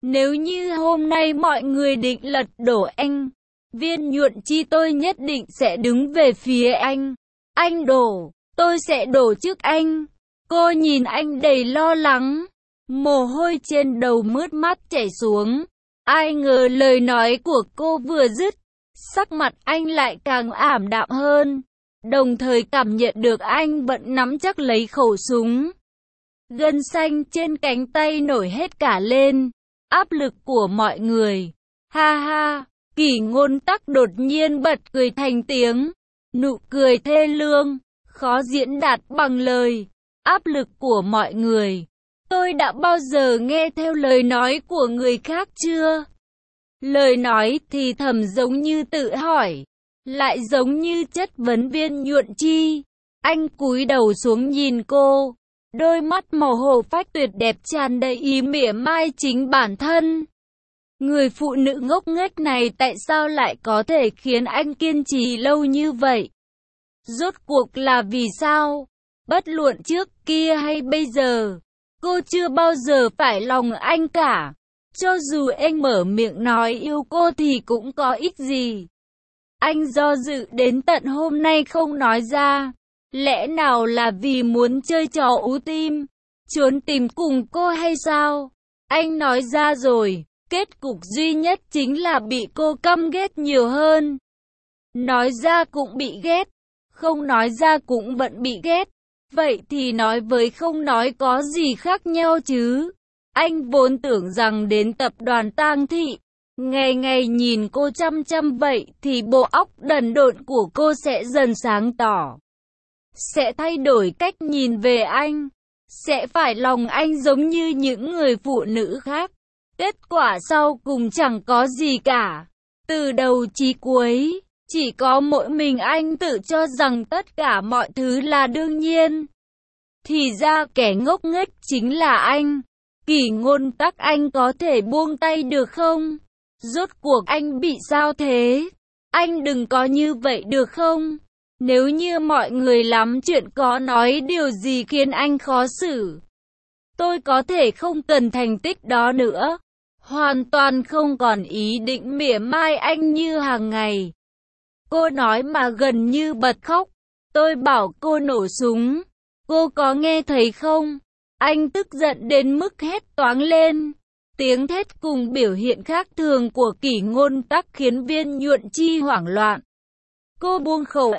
Nếu như hôm nay mọi người định lật đổ anh, Viên Nhuận Chi tôi nhất định sẽ đứng về phía anh. Anh đổ, tôi sẽ đổ trước anh. Cô nhìn anh đầy lo lắng, mồ hôi trên đầu mướt mắt chảy xuống. Ai ngờ lời nói của cô vừa dứt, sắc mặt anh lại càng ảm đạm hơn, đồng thời cảm nhận được anh vẫn nắm chắc lấy khẩu súng. Gân xanh trên cánh tay nổi hết cả lên, áp lực của mọi người. Ha ha, Kỷ Ngôn Tắc đột nhiên bật cười thành tiếng, nụ cười thê lương, khó diễn đạt bằng lời. Áp lực của mọi người. Tôi đã bao giờ nghe theo lời nói của người khác chưa? Lời nói thì thầm giống như tự hỏi, lại giống như chất vấn Viên Nhuận Chi. Anh cúi đầu xuống nhìn cô, đôi mắt màu hồ phách tuyệt đẹp tràn đầy ý mỉa mai chính bản thân. Người phụ nữ ngốc nghếch này tại sao lại có thể khiến anh kiên trì lâu như vậy? Rốt cuộc là vì sao? Bất luận trước kia hay bây giờ, cô chưa bao giờ phải lòng anh cả. Cho dù anh mở miệng nói yêu cô thì cũng có ích gì. Anh do dự đến tận hôm nay không nói ra. Lẽ nào là vì muốn chơi trò ú tim, trốn tìm cùng cô hay sao? Anh nói ra rồi, kết cục duy nhất chính là bị cô căm ghét nhiều hơn. Nói ra cũng bị ghét, không nói ra cũng vẫn bị ghét. Vậy thì nói với không nói có gì khác nhau chứ? Anh vốn tưởng rằng đến tập đoàn Tang Thị, ngày ngày nhìn cô chăm chăm vậy thì bộ óc đần độn của cô sẽ dần sáng tỏ. Sẽ thay đổi cách nhìn về anh, sẽ phải lòng anh giống như những người phụ nữ khác. Kết quả sau cùng chẳng có gì cả. Từ đầu chí cuối, chỉ có mỗi mình anh tự cho rằng tất cả mọi thứ là đương nhiên. Thì ra kẻ ngốc nghếch chính là anh. Kỷ Ngôn Tắc, anh có thể buông tay được không? Rốt cuộc anh bị sao thế? Anh đừng có như vậy được không? Nếu như mọi người lắm chuyện có nói điều gì khiến anh khó xử, tôi có thể không cần thành tích đó nữa. Hoàn toàn không còn ý định mỉa mai anh như hàng ngày. Cô nói mà gần như bật khóc. Tôi bảo cô nổ súng. Cô có nghe thấy không? Anh tức giận đến mức hét toáng lên. Tiếng thét cùng biểu hiện khác thường của Kỷ Ngôn Tắc khiến Viên Nhuận Chi hoảng loạn. Cô buông khẩu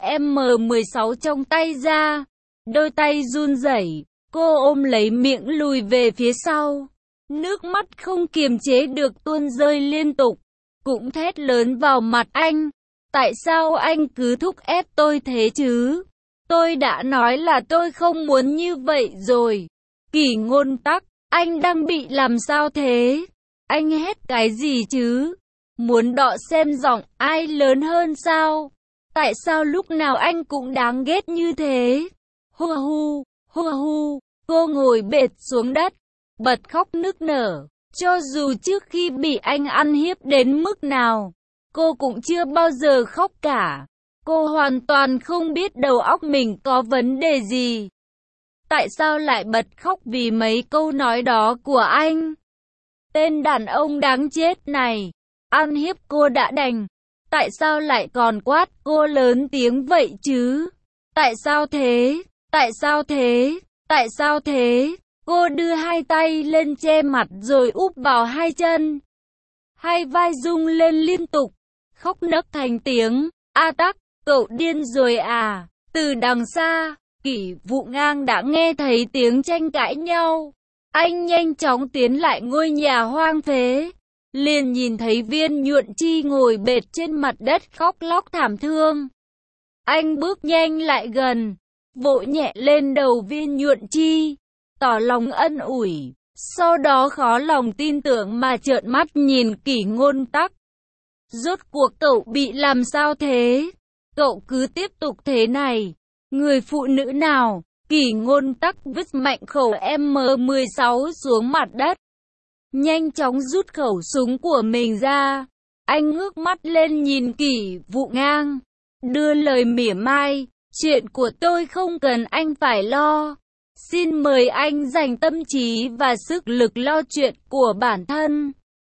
M16 trong tay ra. Đôi tay run rẩy. Cô ôm lấy miệng lùi về phía sau. Nước mắt không kiềm chế được tuôn rơi liên tục. Cũng thét lớn vào mặt anh. Tại sao anh cứ thúc ép tôi thế chứ? Tôi đã nói là tôi không muốn như vậy rồi. Kỷ Ngôn Tắc, anh đang bị làm sao thế? Anh hét cái gì chứ? Muốn đọ xem giọng ai lớn hơn sao? Tại sao lúc nào anh cũng đáng ghét như thế? Hu hu, hu hu, cô ngồi bệt xuống đất, bật khóc nức nở. Cho dù trước khi bị anh ăn hiếp đến mức nào, cô cũng chưa bao giờ khóc cả. Cô hoàn toàn không biết đầu óc mình có vấn đề gì. Tại sao lại bật khóc vì mấy câu nói đó của anh? Tên đàn ông đáng chết này, ăn hiếp cô đã đành. Tại sao lại còn quát cô lớn tiếng vậy chứ? Tại sao thế? Tại sao thế? Tại sao thế? Cô đưa hai tay lên che mặt rồi úp vào hai chân. Hai vai rung lên liên tục, khóc nấc thành tiếng. A Tắc, cậu điên rồi à? Từ đằng xa, Kỷ Vụ Ngang đã nghe thấy tiếng tranh cãi nhau. Anh nhanh chóng tiến lại ngôi nhà hoang phế. Liền nhìn thấy Viên Nhuận Chi ngồi bệt trên mặt đất khóc lóc thảm thương. Anh bước nhanh lại gần, vỗ nhẹ lên đầu Viên Nhuận Chi, tỏ lòng ân ủi. Sau đó khó lòng tin tưởng mà trợn mắt nhìn Kỷ Ngôn Tắc. Rốt cuộc cậu bị làm sao thế? Cậu cứ tiếp tục thế này. Người phụ nữ nào? Kỷ Ngôn Tắc vứt mạnh khẩu M16 xuống mặt đất. Nhanh chóng rút khẩu súng của mình ra. Anh ngước mắt lên nhìn Kỷ Vụ Ngang, đưa lời mỉa mai. Chuyện của tôi không cần anh phải lo. Xin mời anh dành tâm trí và sức lực lo chuyện của bản thân.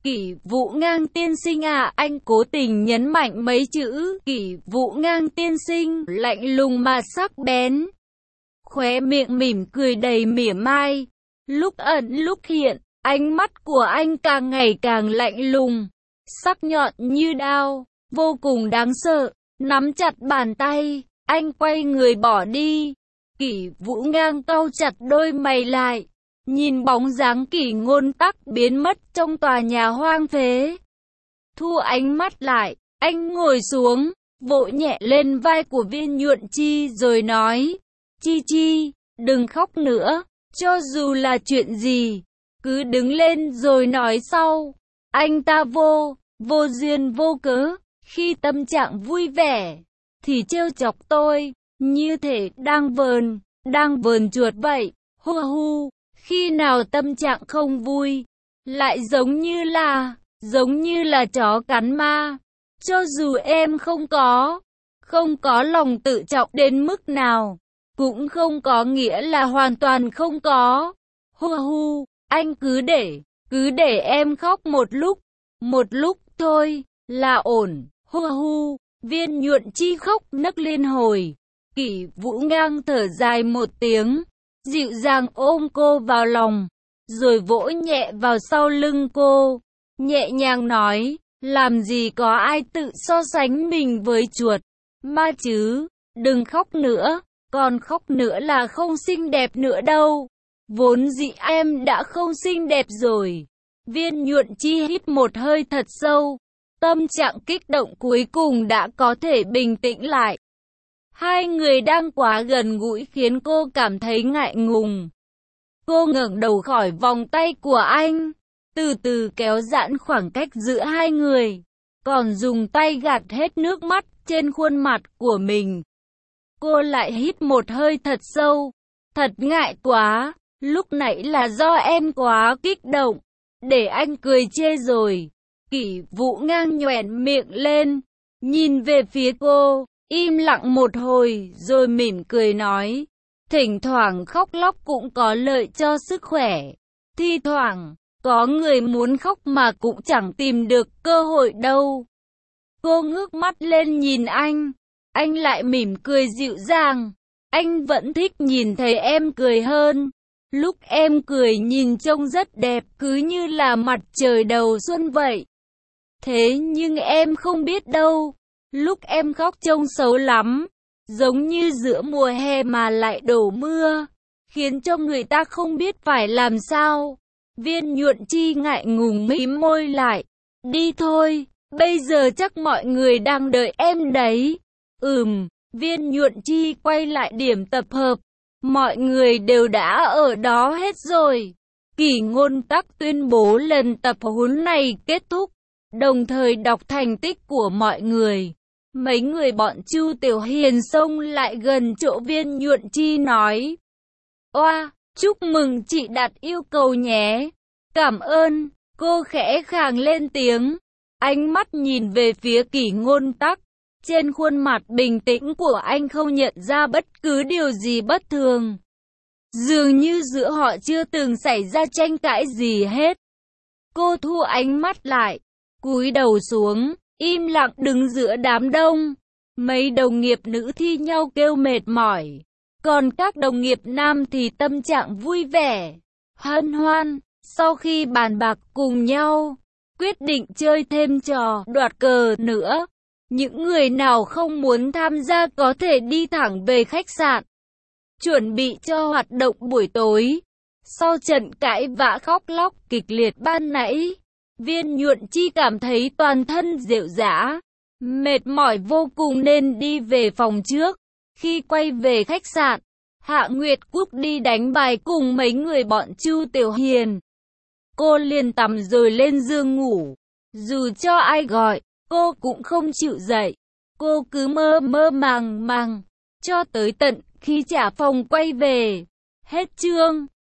Kỷ Vũ Ngang tiên sinh à, anh cố tình nhấn mạnh mấy chữ Kỷ Vũ Ngang tiên sinh, lạnh lùng mà sắc bén. Khóe miệng mỉm cười đầy mỉa mai, lúc ẩn lúc hiện, ánh mắt của anh càng ngày càng lạnh lùng, sắc nhọn như đao, vô cùng đáng sợ. Nắm chặt bàn tay, anh quay người bỏ đi. Kỷ Vũ Ngang cau chặt đôi mày lại, nhìn bóng dáng Kỷ Ngôn Tắc biến mất trong tòa nhà hoang phế. Thu ánh mắt lại, anh ngồi xuống, vỗ nhẹ lên vai của Viên Nhuận Chi rồi nói, Chi Chi, đừng khóc nữa, cho dù là chuyện gì, cứ đứng lên rồi nói sau. Anh ta vô duyên vô cớ, khi tâm trạng vui vẻ, thì trêu chọc tôi, như thể đang vờn chuột vậy, hu hu. Khi nào tâm trạng không vui, lại giống như là chó cắn ma. Cho dù em không có lòng tự trọng đến mức nào, cũng không có nghĩa là hoàn toàn không có. Hu hu, anh cứ để em khóc một lúc thôi, là ổn. Hu hu, Viên Nhuận Chi khóc nấc liên hồi. Kỷ Vũ Ngang thở dài một tiếng, dịu dàng ôm cô vào lòng, rồi vỗ nhẹ vào sau lưng cô, nhẹ nhàng nói, làm gì có ai tự so sánh mình với chuột, ma chứ, đừng khóc nữa, còn khóc nữa là không xinh đẹp nữa đâu, vốn dĩ em đã không xinh đẹp rồi. Viên Nhuận Chi hít một hơi thật sâu, tâm trạng kích động cuối cùng đã có thể bình tĩnh lại. Hai người đang quá gần gũi khiến cô cảm thấy ngại ngùng. Cô ngẩng đầu khỏi vòng tay của anh, từ từ kéo giãn khoảng cách giữa hai người, còn dùng tay gạt hết nước mắt trên khuôn mặt của mình. Cô lại hít một hơi thật sâu, thật ngại quá, lúc nãy là do em quá kích động, để anh cười chê rồi. Kỷ Vũ Ngang nhoẻn miệng lên, nhìn về phía cô, im lặng một hồi rồi mỉm cười nói, thỉnh thoảng khóc lóc cũng có lợi cho sức khỏe. Thi thoảng, có người muốn khóc mà cũng chẳng tìm được cơ hội đâu. Cô ngước mắt lên nhìn anh lại mỉm cười dịu dàng. Anh vẫn thích nhìn thấy em cười hơn. Lúc em cười nhìn trông rất đẹp, cứ như là mặt trời đầu xuân vậy. Thế nhưng em không biết đâu, lúc em khóc trông xấu lắm, giống như giữa mùa hè mà lại đổ mưa, khiến cho người ta không biết phải làm sao. Viên Nhuận Chi ngại ngùng mím môi lại, đi thôi, bây giờ chắc mọi người đang đợi em đấy. Viên Nhuận Chi quay lại điểm tập hợp, mọi người đều đã ở đó hết rồi. Kỷ Ngôn Tắc tuyên bố lần tập huấn này kết thúc, đồng thời đọc thành tích của mọi người. Mấy người bọn Chu Tiểu Hiền xông lại gần chỗ Viên Nhuận Chi nói, oa, chúc mừng chị đạt yêu cầu nhé. Cảm ơn, cô khẽ khàng lên tiếng. Ánh mắt nhìn về phía Kỷ Ngôn Tắc, trên khuôn mặt bình tĩnh của anh không nhận ra bất cứ điều gì bất thường. Dường như giữa họ chưa từng xảy ra tranh cãi gì hết. Cô thu ánh mắt lại, cúi đầu xuống, im lặng đứng giữa đám đông. Mấy đồng nghiệp nữ thi nhau kêu mệt mỏi, còn các đồng nghiệp nam thì tâm trạng vui vẻ, hân hoan. Sau khi bàn bạc cùng nhau, quyết định chơi thêm trò đoạt cờ nữa. Những người nào không muốn tham gia có thể đi thẳng về khách sạn, chuẩn bị cho hoạt động buổi tối. Sau trận cãi vã khóc lóc kịch liệt ban nãy, Viên Nhuận Chi cảm thấy toàn thân rệu rã, mệt mỏi vô cùng nên đi về phòng trước. Khi quay về khách sạn, Hạ Nguyệt Cúc đi đánh bài cùng mấy người bọn Chu Tiểu Hiền. Cô liền tắm rồi lên giường ngủ. Dù cho ai gọi, cô cũng không chịu dậy. Cô cứ mơ mơ màng màng, cho tới tận khi trả phòng quay về. Hết chương.